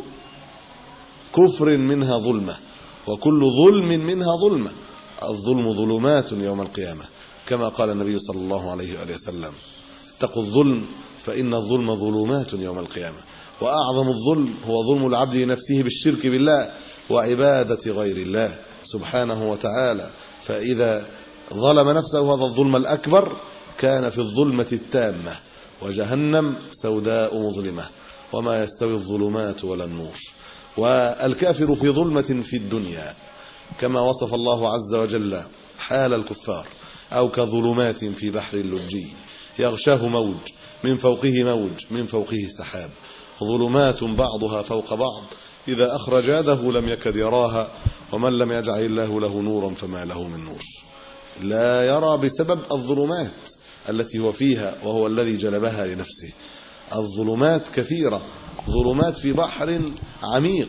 كفر منها ظلمة وكل ظلم منها ظلمة. الظلم ظلمات يوم القيامة كما قال النبي صلى الله عليه وآله وسلم: اتقوا الظلم فإن الظلم ظلمات يوم القيامة. وأعظم الظلم هو ظلم العبد لنفسه بالشرك بالله وعبادة غير الله سبحانه وتعالى. فإذا ظلم نفسه هذا الظلم الأكبر كان في الظلمة التامة، وجهنم سوداء مظلمة وما يستوي الظلمات ولا النور. والكافر في ظلمة في الدنيا كما وصف الله عز وجل حال الكفار: أو كظلمات في بحر اللجي يغشاه موج من فوقه موج من فوقه سحاب ظلمات بعضها فوق بعض إذا أخرج يده لم يكد يراها ومن لم يجعل الله له نورا فما له من نور. لا يرى بسبب الظلمات التي هو فيها وهو الذي جلبها لنفسه. الظلمات كثيرة، ظلمات في بحر عميق.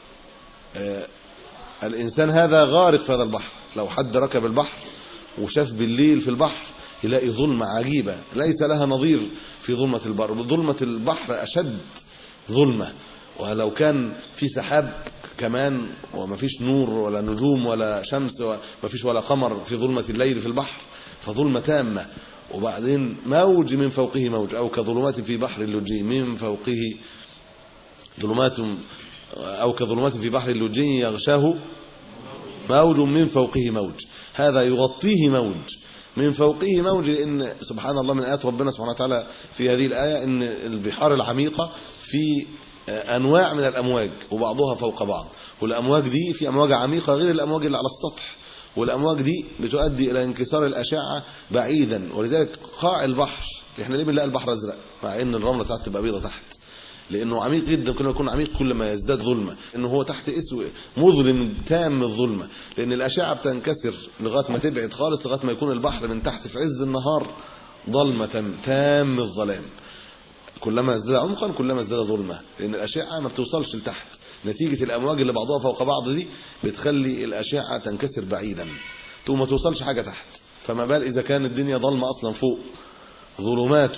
آه الإنسان هذا غارق في هذا البحر. لو حد ركب البحر وشاف بالليل في البحر يلاقي ظلمة عجيبة ليس لها نظير في ظلمة البحر. ظلمة البحر أشد ظلمة، ولو كان في سحاب كمان وما فيش نور ولا نجوم ولا شمس وما فيش ولا قمر في ظلمة الليل في البحر فظلمة تامة. وبعدين موج من فوقه موج أو كظلمات في بحر اللجي من فوقه ظلمات أو كظلمات في بحر اللجي يغشاه موج من فوقه موج. هذا يغطيه موج من فوقه موج، لأن سبحان الله من آيات ربنا سبحانه وتعالى في هذه الآية أن البحار العميقة في أنواع من الأمواج وبعضها فوق بعض، والأمواج دي في أمواج عميقة غير الأمواج اللي على السطح، والأمواج دي بتؤدي إلى انكسار الأشعة بعيدا. ولذلك قاع البحر احنا ليه بنلاقي البحر أزرق مع أن الرملة تحت تبقى بيضة تحت؟ لأنه عميق جدا. كل ما يكون عميق كل ما يزداد ظلمة، إنه هو تحت اسود مظلم تام الظلمة، لأن الأشعة بتنكسر لغاية ما تبعد خالص لغاية ما يكون البحر من تحت في عز النهار ظلمة تام الظلام. كلما ازداد عمقا كلما ازداد ظلمة، لأن الأشعة ما بتوصلش لتحت نتيجة الأمواج اللي بعضها فوق بعض دي بتخلي الأشعة تنكسر بعيدا ثم ما توصلش حاجة تحت. فما بال إذا كان الدنيا ظلمة أصلا فوق. ظلمات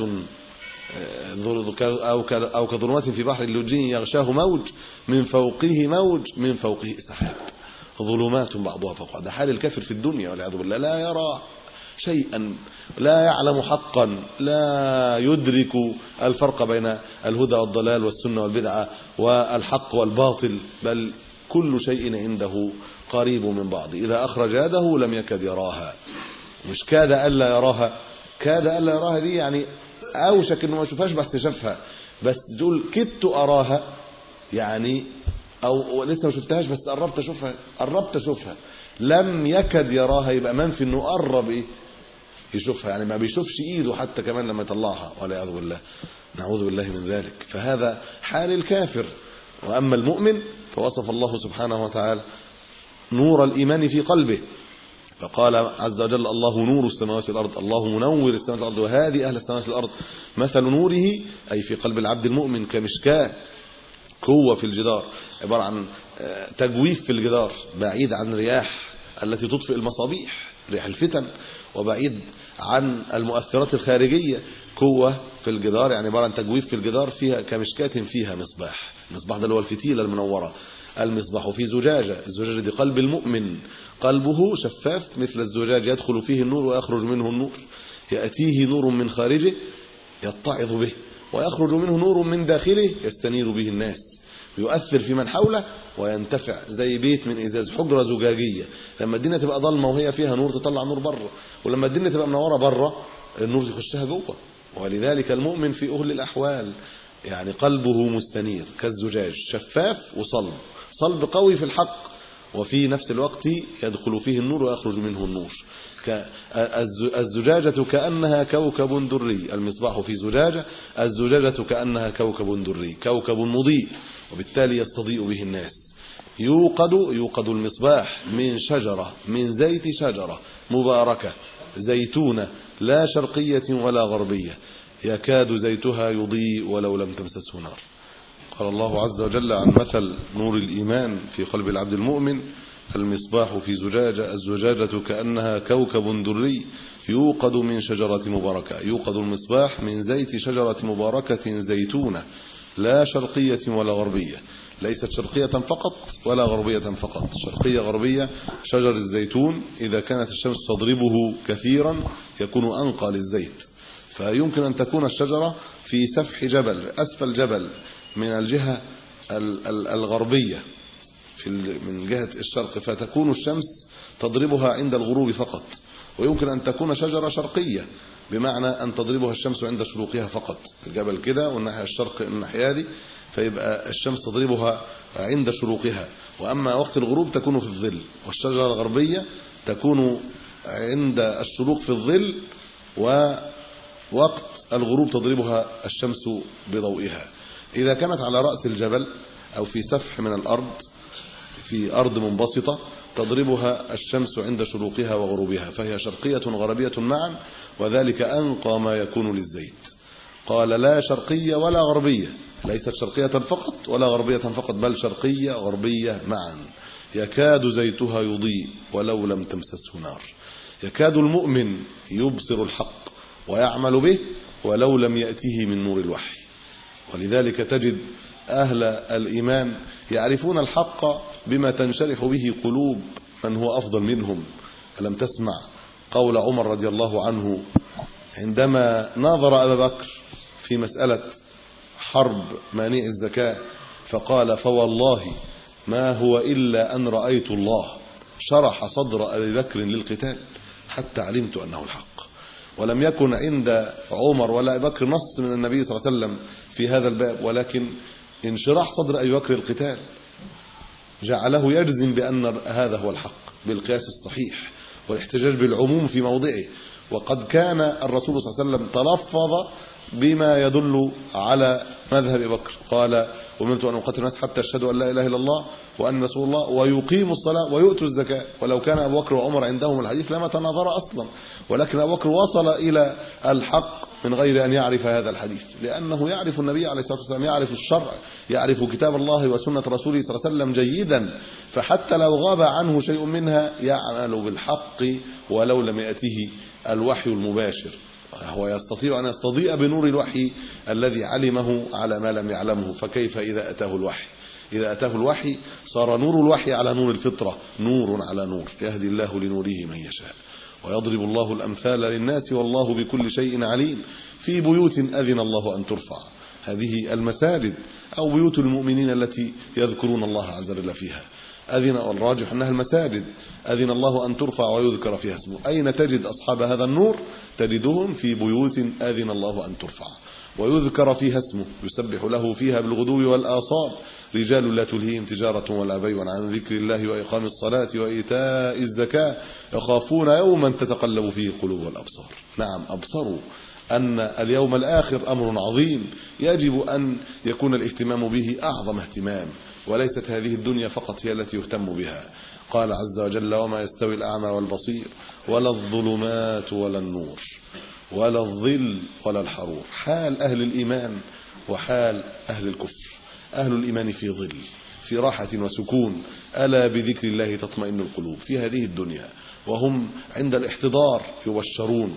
أو كظلمات في بحر اللجي يغشاه موج من فوقه موج من فوقه سحاب ظلمات بعضها فوق بعض. ده حال الكافر في الدنيا والعياذ بالله، لا يرى شيئا، لا يعلم حقا، لا يدرك الفرق بين الهدى والضلال والسنة والبدعة والحق والباطل، بل كل شيء عنده قريب من بعض. إذا أخرج يده لم يكد يراها. مش كاد ألا يراها، كاد ألا يراها دي يعني أوشك إنه ما يشوفهاش بس شافها، بس تقول كدت أراها يعني أو لسه ما شفتهاش بس قربت أشوفها قربت أشوفها. لم يكد يراها يبقى منفي إنه قرب إيه يشوفها، يعني ما بيشوفش إيده حتى كمان لما يطلعها والعياذ بالله، نعوذ بالله من ذلك. فهذا حال الكافر. وأما المؤمن فوصف الله سبحانه وتعالى نور الإيمان في قلبه فقال عز وجل: الله نور السماوات والأرض، الله منور السماوات والأرض وهذه أهل السماوات والأرض مثل نوره أي في قلب العبد المؤمن كمشكاة كوة في الجدار، عبارة عن تجويف في الجدار بعيد عن رياح التي تطفئ المصابيح ريح الفتن، وبعيد عن المؤثرات الخارجية. كوة في الجدار يعني عبارة عن تجويف في الجدار فيها كمشكاة فيها مصباح. المصباح ده اللي هو الفتيلة المنورة. المصباح في زجاجة، الزجاجة دي قلب المؤمن، قلبه شفاف مثل الزجاج يدخل فيه النور ويخرج منه النور، يأتيه نور من خارجه يتعظ به ويخرج منه نور من داخله يستنير به الناس، يؤثر في من حوله وينتفع. زي بيت من إزاز، حجرة زجاجية، لما الدنيا تبقى ضلمة وهي فيها نور تطلع نور بره، ولما الدنيا تبقى منورة بره النور يخشها جوه. ولذلك المؤمن في أهل الأحوال يعني قلبه مستنير كالزجاج، شفاف وصلب، صلب قوي في الحق، وفي نفس الوقت يدخل فيه النور ويخرج منه النور. الزجاجة كأنها كوكب دري، المصباح في زجاجة، الزجاجة كأنها كوكب دري، كوكب مضيء وبالتالي يستضيء به الناس. يوقد يوقد المصباح من شجرة، من زيت شجرة مباركة زيتونة لا شرقية ولا غربية، يكاد زيتها يضيء ولو لم تمسسه نار. قال الله عز وجل عن مثل نور الإيمان في قلب العبد المؤمن المصباح في زجاجة، الزجاجة كأنها كوكب دري يوقد من شجرة مباركة. يوقد المصباح من زيت شجرة مباركة زيتونة لا شرقية ولا غربية، ليست شرقية فقط ولا غربية فقط، شرقية غربية. شجر الزيتون إذا كانت الشمس تضربه كثيرا يكون أنقى للزيت، فيمكن أن تكون الشجرة في سفح جبل أسفل جبل من الجهة الغربية في من جهة الشرق، فتكون الشمس تضربها عند الغروب فقط. ويمكن أن تكون شجرة شرقية بمعنى أن تضربها الشمس عند شروقها فقط، الجبل كده والناحية الشرق الناحية دي، فيبقى الشمس تضربها عند شروقها، وأما وقت الغروب تكون في الظل. والشجرة الغربية تكون عند الشروق في الظل، ووقت الغروب تضربها الشمس بضوئها. إذا كانت على رأس الجبل أو في سفح من الأرض في أرض منبسطة تضربها الشمس عند شروقها وغروبها، فهي شرقية غربية معا، وذلك أنقى ما يكون للزيت. قال لا شرقية ولا غربية، ليست شرقية فقط ولا غربية فقط، بل شرقية غربية معا. يكاد زيتها يضيء ولو لم تمسسه نار. يكاد المؤمن يبصر الحق ويعمل به ولو لم يأته من نور الوحي. ولذلك تجد أهل الإيمان يعرفون الحق بما تنشرح به قلوب من هو أفضل منهم. ألم تسمع قول عمر رضي الله عنه عندما ناظر أبا بكر في مسألة حرب مانع الزكاة، فقال فوالله ما هو إلا أن رأيت الله شرح صدر أبي بكر للقتال حتى علمت أنه الحق. ولم يكن عند عمر ولا أبي بكر نص من النبي صلى الله عليه وسلم في هذا الباب، ولكن انشراح صدر أبي بكر القتال جعله يجزم بأن هذا هو الحق بالقياس الصحيح والاحتجاج بالعموم في موضعه. وقد كان الرسول صلى الله عليه وسلم تلفظ بما يدل على مذهب أبي بكر، قال أمرت أن أقاتل الناس حتى يشهدوا أن لا إله إلا الله وأن رسول الله ويقيموا الصلاة ويؤتوا الزكاة. ولو كان أبو بكر وعمر عندهم الحديث لما تناظر أصلا، ولكن أبو بكر وصل إلى الحق من غير أن يعرف هذا الحديث، لأنه يعرف النبي عليه الصلاة والسلام، يعرف الشرع، يعرف كتاب الله وسنة رسوله صلى الله عليه وسلم جيدا، فحتى لو غاب عنه شيء منها يعمل بالحق ولو لم يأته الوحي المباشر. هو يستطيع أن يستضيء بنور الوحي الذي علمه على ما لم يعلمه، فكيف إذا أتاه الوحي؟ إذا أتاه الوحي صار نور الوحي على نور الفطرة، نور على نور، يهدي الله لنوره من يشاء ويضرب الله الأمثال للناس والله بكل شيء عليم. في بيوت أذن الله أن ترفع، هذه المساجد أو بيوت المؤمنين التي يذكرون الله عز وجل فيها، أذن، والراجح أنها المساجد، أذن الله أن ترفع ويذكر فيها اسمه. أين تجد أصحاب هذا النور؟ تجدهم في بيوت أذن الله أن ترفع ويذكر فيها اسمه، يسبح له فيها بالغدو والآصال، رجال لا تلهيهم تجارة ولا بيع عن ذكر الله وإقام الصلاة وإيتاء الزكاة يخافون يوما تتقلب فيه القلوب والأبصار. نعم، أبصروا أن اليوم الآخر أمر عظيم يجب أن يكون الاهتمام به أعظم اهتمام، وليست هذه الدنيا فقط هي التي يهتم بها. قال عز وجل وما يستوي الأعمى والبصير ولا الظلمات ولا النور ولا الظل ولا الحرور. حال أهل الإيمان وحال أهل الكفر. أهل الإيمان في ظل، في راحة وسكون، ألا بذكر الله تطمئن القلوب في هذه الدنيا، وهم عند الاحتضار يبشرون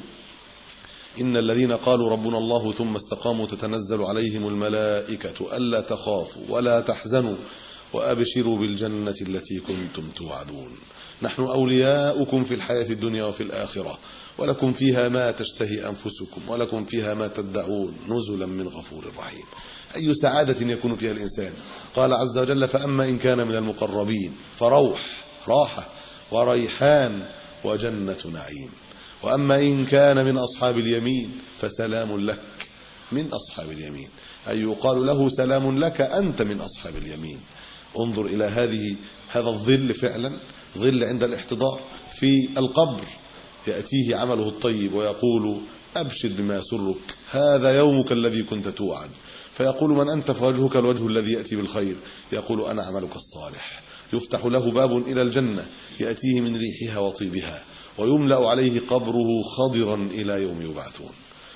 إن الذين قالوا ربنا الله ثم استقاموا تتنزل عليهم الملائكة ألا تخافوا ولا تحزنوا وأبشروا بالجنة التي كنتم توعدون نحن أولياؤكم في الحياة الدنيا وفي الآخرة ولكم فيها ما تشتهي أنفسكم ولكم فيها ما تدعون نزلا من غفور رحيم. أي سعادة يكون فيها الإنسان. قال عز وجل فأما إن كان من المقربين فروح، راحة وريحان وجنة نعيم، وأما إن كان من أصحاب اليمين فسلام لك من أصحاب اليمين، أي يقال له سلام لك أنت من أصحاب اليمين. انظر إلى هذه هذا الظل، فعلا ظل عند الاحتضار. في القبر يأتيه عمله الطيب ويقول أبشر بما يسرك هذا يومك الذي كنت توعد، فيقول من أنت؟ فوجهك الوجه الذي يأتي بالخير، يقول أنا عملك الصالح. يفتح له باب إلى الجنة يأتيه من ريحها وطيبها، ويملأ عليه قبره خضرا إلى يوم يبعثون،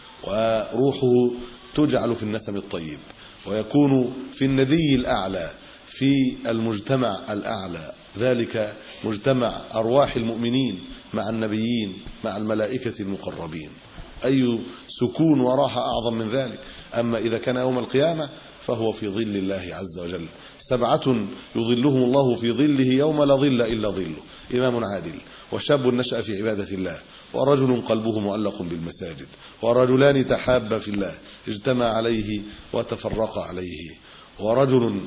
وروحه تجعل في النسم الطيب ويكون في الندي الأعلى. في المجتمع الأعلى، ذلك مجتمع أرواح المؤمنين مع النبيين مع الملائكة المقربين. أي سكون وراحة أعظم من ذلك؟ أما إذا كان يوم القيامة فهو في ظل الله عز وجل. سبعة يظلهم الله في ظله يوم لا ظل إلا ظله: إمام عادل، وشاب نشأ في عبادة الله، ورجل قلبه معلق بالمساجد، ورجلان تحابا في الله اجتمع عليه وتفرقا عليه، ورجل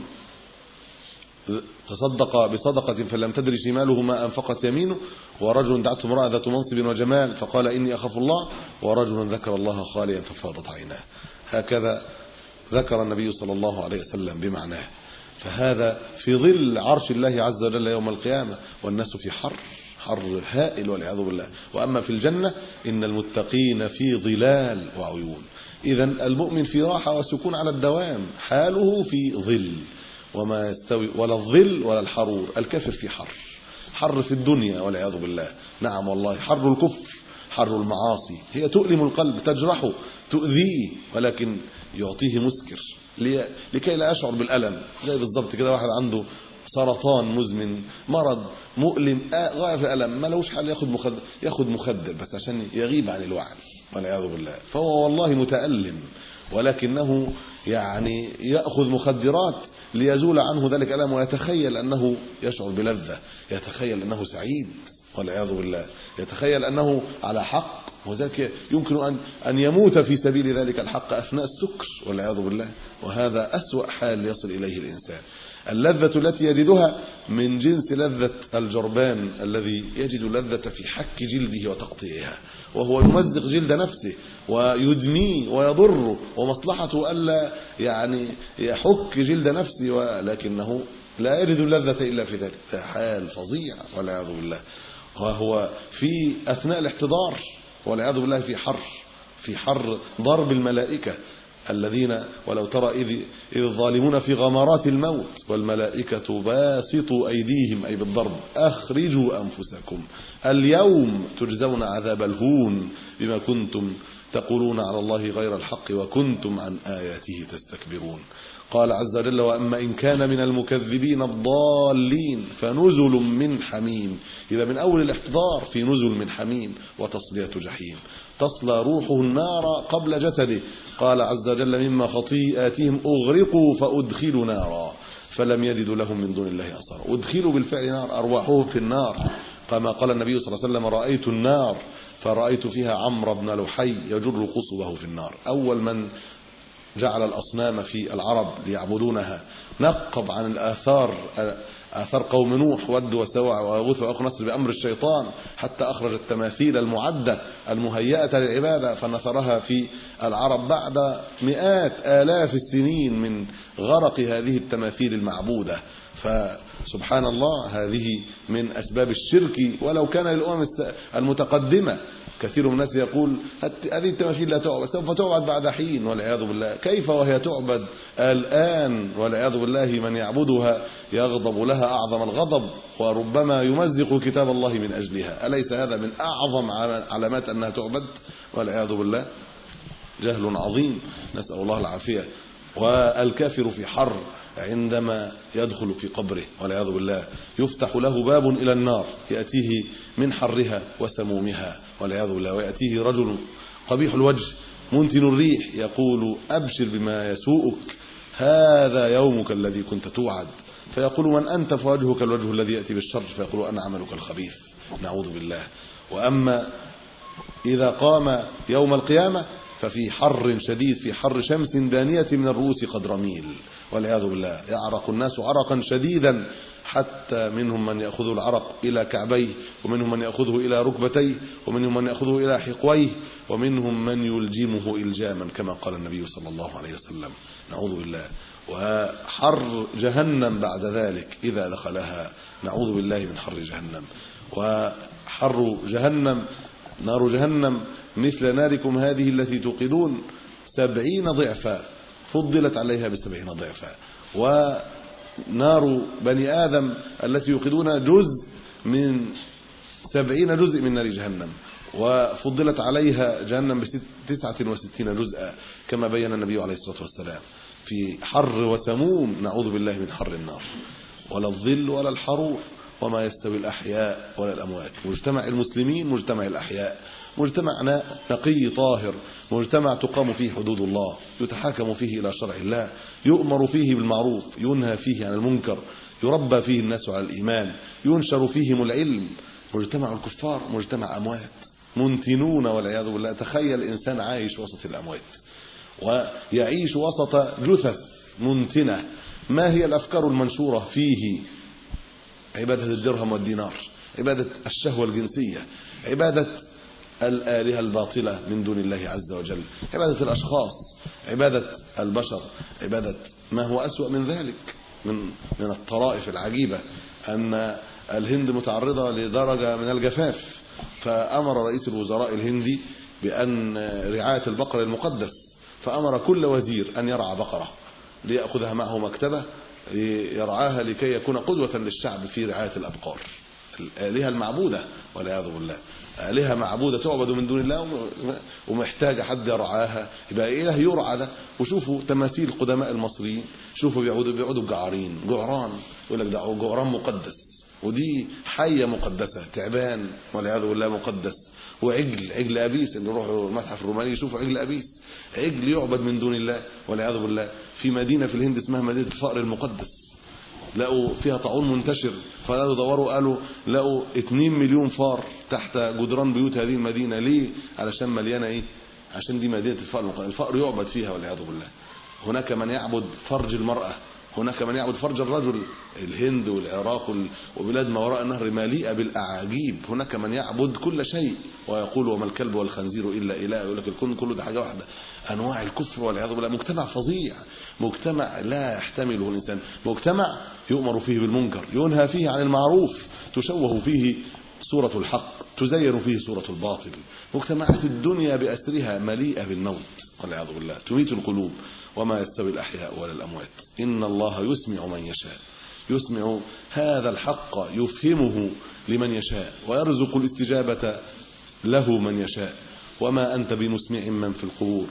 تصدق بصدقة فلم تدر شماله ما أنفقت يمينه، ورجل دعته امرأة ذات منصب وجمال فقال إني أخاف الله، ورجل ذكر الله خاليا ففاضت عيناه. هكذا ذكر النبي صلى الله عليه وسلم بمعناه. فهذا في ظل عرش الله عز وجل يوم القيامة، والناس في حر حر هائل والعياذ بالله. وأما في الجنة إن المتقين في ظلال وعيون. إذن المؤمن في راحة وسكون على الدوام، حاله في ظل، وما يستوي ولا الظل ولا الحرور. الكافر في حر حر في الدنيا والعياذ بالله. نعم والله، حر الكفر، حر المعاصي، هي تؤلم القلب، تجرحه، تؤذيه، ولكن يعطيه مسكر لكي لا يشعر بالألم. زي بالضبط كده واحد عنده سرطان مزمن، مرض مؤلم غاية في الألم، ما لهوش حل ياخد مخدر، ياخد مخدر بس عشان يغيب عن الوعي والعياذ بالله. فهو والله متألم، ولكنه يعني يأخذ مخدرات ليزول عنه ذلك الألم، ويتخيل أنه يشعر بلذة، يتخيل أنه سعيد والعياذ بالله، يتخيل أنه على حق، وذلك يمكن أن أن يموت في سبيل ذلك الحق أثناء السكر والعياذ بالله. وهذا أسوأ حال يصل إليه الإنسان. اللذة التي يجدها من جنس لذة الجربان الذي يجد لذة في حك جلده وتقطيعها، وهو يمزق جلد نفسه ويدميه ويضره، ومصلحته ألا يعني يحك جلد نفسه، ولكنه لا يجد اللذة إلا في ذلك. حال فظيع والعياذ بالله. وهو في أثناء الاحتضار والعياذ بالله في حر في حر ضرب الملائكة الذين ولو ترى إذ الظالمون في غمرات الموت والملائكة باسطوا أيديهم أي بالضرب أخرجوا أنفسكم اليوم تجزون عذاب الهون بما كنتم تقولون على الله غير الحق وكنتم عن آياته تستكبرون. قال عز وجل: وأما إن كان من المكذبين الضالين فنزل من حميم. إذا من أول الاحتضار في نزل من حميم وتصلية جحيم، تصلى روحه النار قبل جسده. قال عز وجل: مما خطيئاتهم أغرقوا فأدخلوا نارا فلم يجدوا لهم من دون الله أنصارا. أدخلوا بالفعل نار، أرواحهم في النار، كما قال النبي صلى الله عليه وسلم: رأيت النار فرأيت فيها عمرو بن لحي يجر قصبه في النار. أول من جعل الأصنام في العرب ليعبدونها، نقب عن الآثار آثار قوم نوح ود وسوع ويغوث ويعوق ونسر بأمر الشيطان، حتى أخرج التماثيل المعدة المهيئة للعبادة فنثرها في العرب بعد مئات آلاف السنين من غرق هذه التماثيل المعبودة. فسبحان الله، هذه من أسباب الشرك ولو كان للأمم المتقدمة. كثير من الناس يقول هذه التماثيل لا تعبد، سوف تعبد بعد حين والعياذ بالله. كيف وهي تعبد الآن والعياذ بالله؟ من يعبدها يغضب لها أعظم الغضب، وربما يمزق كتاب الله من أجلها. أليس هذا من أعظم علامات أنها تعبد والعياذ بالله؟ جهل عظيم، نسأل الله العافية. والكافر في حر عندما يدخل في قبره والعياذ بالله، يفتح له باب إلى النار يأتيه من حرها وسمومها والعياذ بالله، ويأتيه رجل قبيح الوجه منتن الريح يقول: أبشر بما يسوءك، هذا يومك الذي كنت توعد. فيقول: من أنت؟ فوجهك الوجه الذي يأتي بالشر. فيقول: أنا عملك الخبيث، نعوذ بالله. وأما إذا قام يوم القيامة ففي حر شديد، في حر شمس دانية من الرؤوس قد رميل والعياذ بالله، يعرق الناس عرقا شديدا، حتى منهم من يأخذ العرق إلى كعبيه، ومنهم من يأخذه إلى ركبتيه، ومنهم من يأخذه إلى حقويه، ومنهم من يلجمه إلجاما كما قال النبي صلى الله عليه وسلم، نعوذ بالله. وحر جهنم بعد ذلك إذا دخلها، نعوذ بالله من حر جهنم. وحر جهنم، نار جهنم مثل ناركم هذه التي توقدون سبعين ضعفا، فضلت عليها بسبعين ضعفا. ونار بني آدم التي يوقدون جزء من سبعين جزء من نار جهنم، وفضلت عليها جهنم بتسعة وستين جزءا كما بين النبي عليه الصلاة والسلام. في حر وسموم، نعوذ بالله من حر النار. ولا الظل ولا الحرور، وما يستوي الأحياء ولا الأموات. مجتمع المسلمين مجتمع الأحياء، مجتمع نقي طاهر، مجتمع تقام فيه حدود الله، يتحاكم فيه إلى شرع الله، يؤمر فيه بالمعروف، ينهى فيه عن المنكر، يربى فيه الناس على الإيمان، ينشر فيهم العلم. مجتمع الكفار مجتمع أموات منتنون والعياذ بالله. تخيل إنسان عايش وسط الأموات ويعيش وسط جثث منتنة. ما هي الأفكار المنشورة فيه؟ عبادة الدرهم والدينار، عبادة الشهوة الجنسية، عبادة الآلهة الباطلة من دون الله عز وجل، عبادة الأشخاص، عبادة البشر، عبادة ما هو أسوأ من ذلك من من الطرائف العجيبة. أن الهند متعرضة لدرجة من الجفاف، فأمر رئيس الوزراء الهندي بأن رعاية البقر المقدس، فأمر كل وزير أن يرعى بقرة ليأخذها معه مكتبة يرعاها لكي يكون قدوة للشعب في رعاية الأبقار، الآلهة المعبودة والعياذ بالله. آلهة معبودة تعبد من دون الله ومحتاجة حد يرعاها، يبقى إله يرعى ده. وشوفوا تماثيل قدماء المصريين، شوفوا بيعودوا بيعودوا بجعارين، جعران يقول لك ده جعران مقدس، ودي حية مقدسة، تعبان والعياذ بالله مقدس. وعجل، عجل أبيس، اللي يروحوا المتحف الروماني يشوفوا عجل أبيس، عجل يعبد من دون الله والعياذ بالله. في مدينة في الهند اسمها مدينة الفأر المقدس، لقوا فيها طاعون منتشر، فقالوا دوروا قالوا لقوا اتنين مليون فار تحت جدران بيوت هذه المدينة. ليه؟ علشان مليانة ايه؟ عشان دي مدينة الفأر، الفأر يعبد فيها والعياذ بالله. هناك من يعبد فرج المرأة، هناك من يعبد فرج الرجل. الهند والعراق وبلاد ما وراء النهر مليئة بالأعاجيب. هناك من يعبد كل شيء ويقول وما الكلب والخنزير إلا إله، يقول لك الكون كله ده حاجة واحدة. أنواع الكفر والعياذ بالله. مجتمع فظيع، مجتمع لا يحتمله الإنسان، مجتمع يؤمر فيه بالمنكر، ينهى فيه عن المعروف، تشوه فيه سورة الحق، تزين فيه سورة الباطل. مجتمعات الدنيا بأسرها مليئة بالموت والعياذ بالله، تميت القلوب. وما يستوي الأحياء ولا الأموات. إن الله يسمع من يشاء، يسمع هذا الحق يفهمه لمن يشاء، ويرزق الاستجابة له من يشاء. وما أنت بمسمع من في القبور،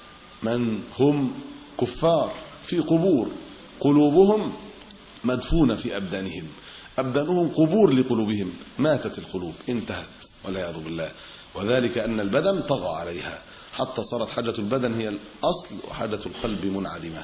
من هم كفار في قبور، قلوبهم مدفونة في أبدانهم، أبدانهم قبور لقلوبهم، ماتت القلوب، انتهت والعياذ بالله. وذلك أن البدن طغى عليها حتى صارت حاجة البدن هي الأصل وحاجة القلب منعدمة.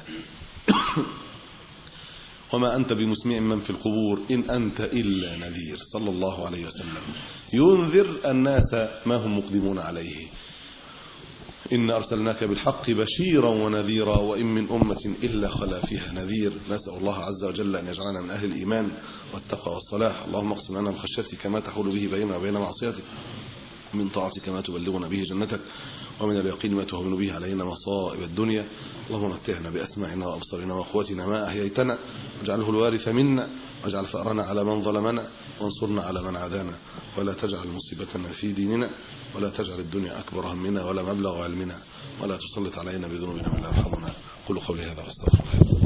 وما أنت بمسمع من في القبور إن أنت إلا نذير، صلى الله عليه وسلم، ينذر الناس ما هم مقدمون عليه. إن أرسلناك بالحق بشيرا ونذيرا وإن من أمة إلا خلا فيها نذير. نسأل الله عز وجل أن يجعلنا من أهل الإيمان والتقوى والصلاح. اللهم اقسم لنا من خشيتك ما تحول به بيننا وبين معصيتك، من طاعتك ما تبلغنا به جنتك، ومن اليقين ما تهون به علينا مصائب الدنيا. اللهم متعنا بأسماعنا وأبصارنا وقوتنا ما أحييتنا، واجعله الوارث منا، واجعل ثأرنا على من ظلمنا، وانصرنا على من عادانا، ولا تجعل مصيبتنا في ديننا، ولا تجعل الدنيا أكبر همنا ولا مبلغ علمنا، ولا تسلط علينا بذنوبنا من لا يرحمنا. قولوا قولي هذا واستغفر الله.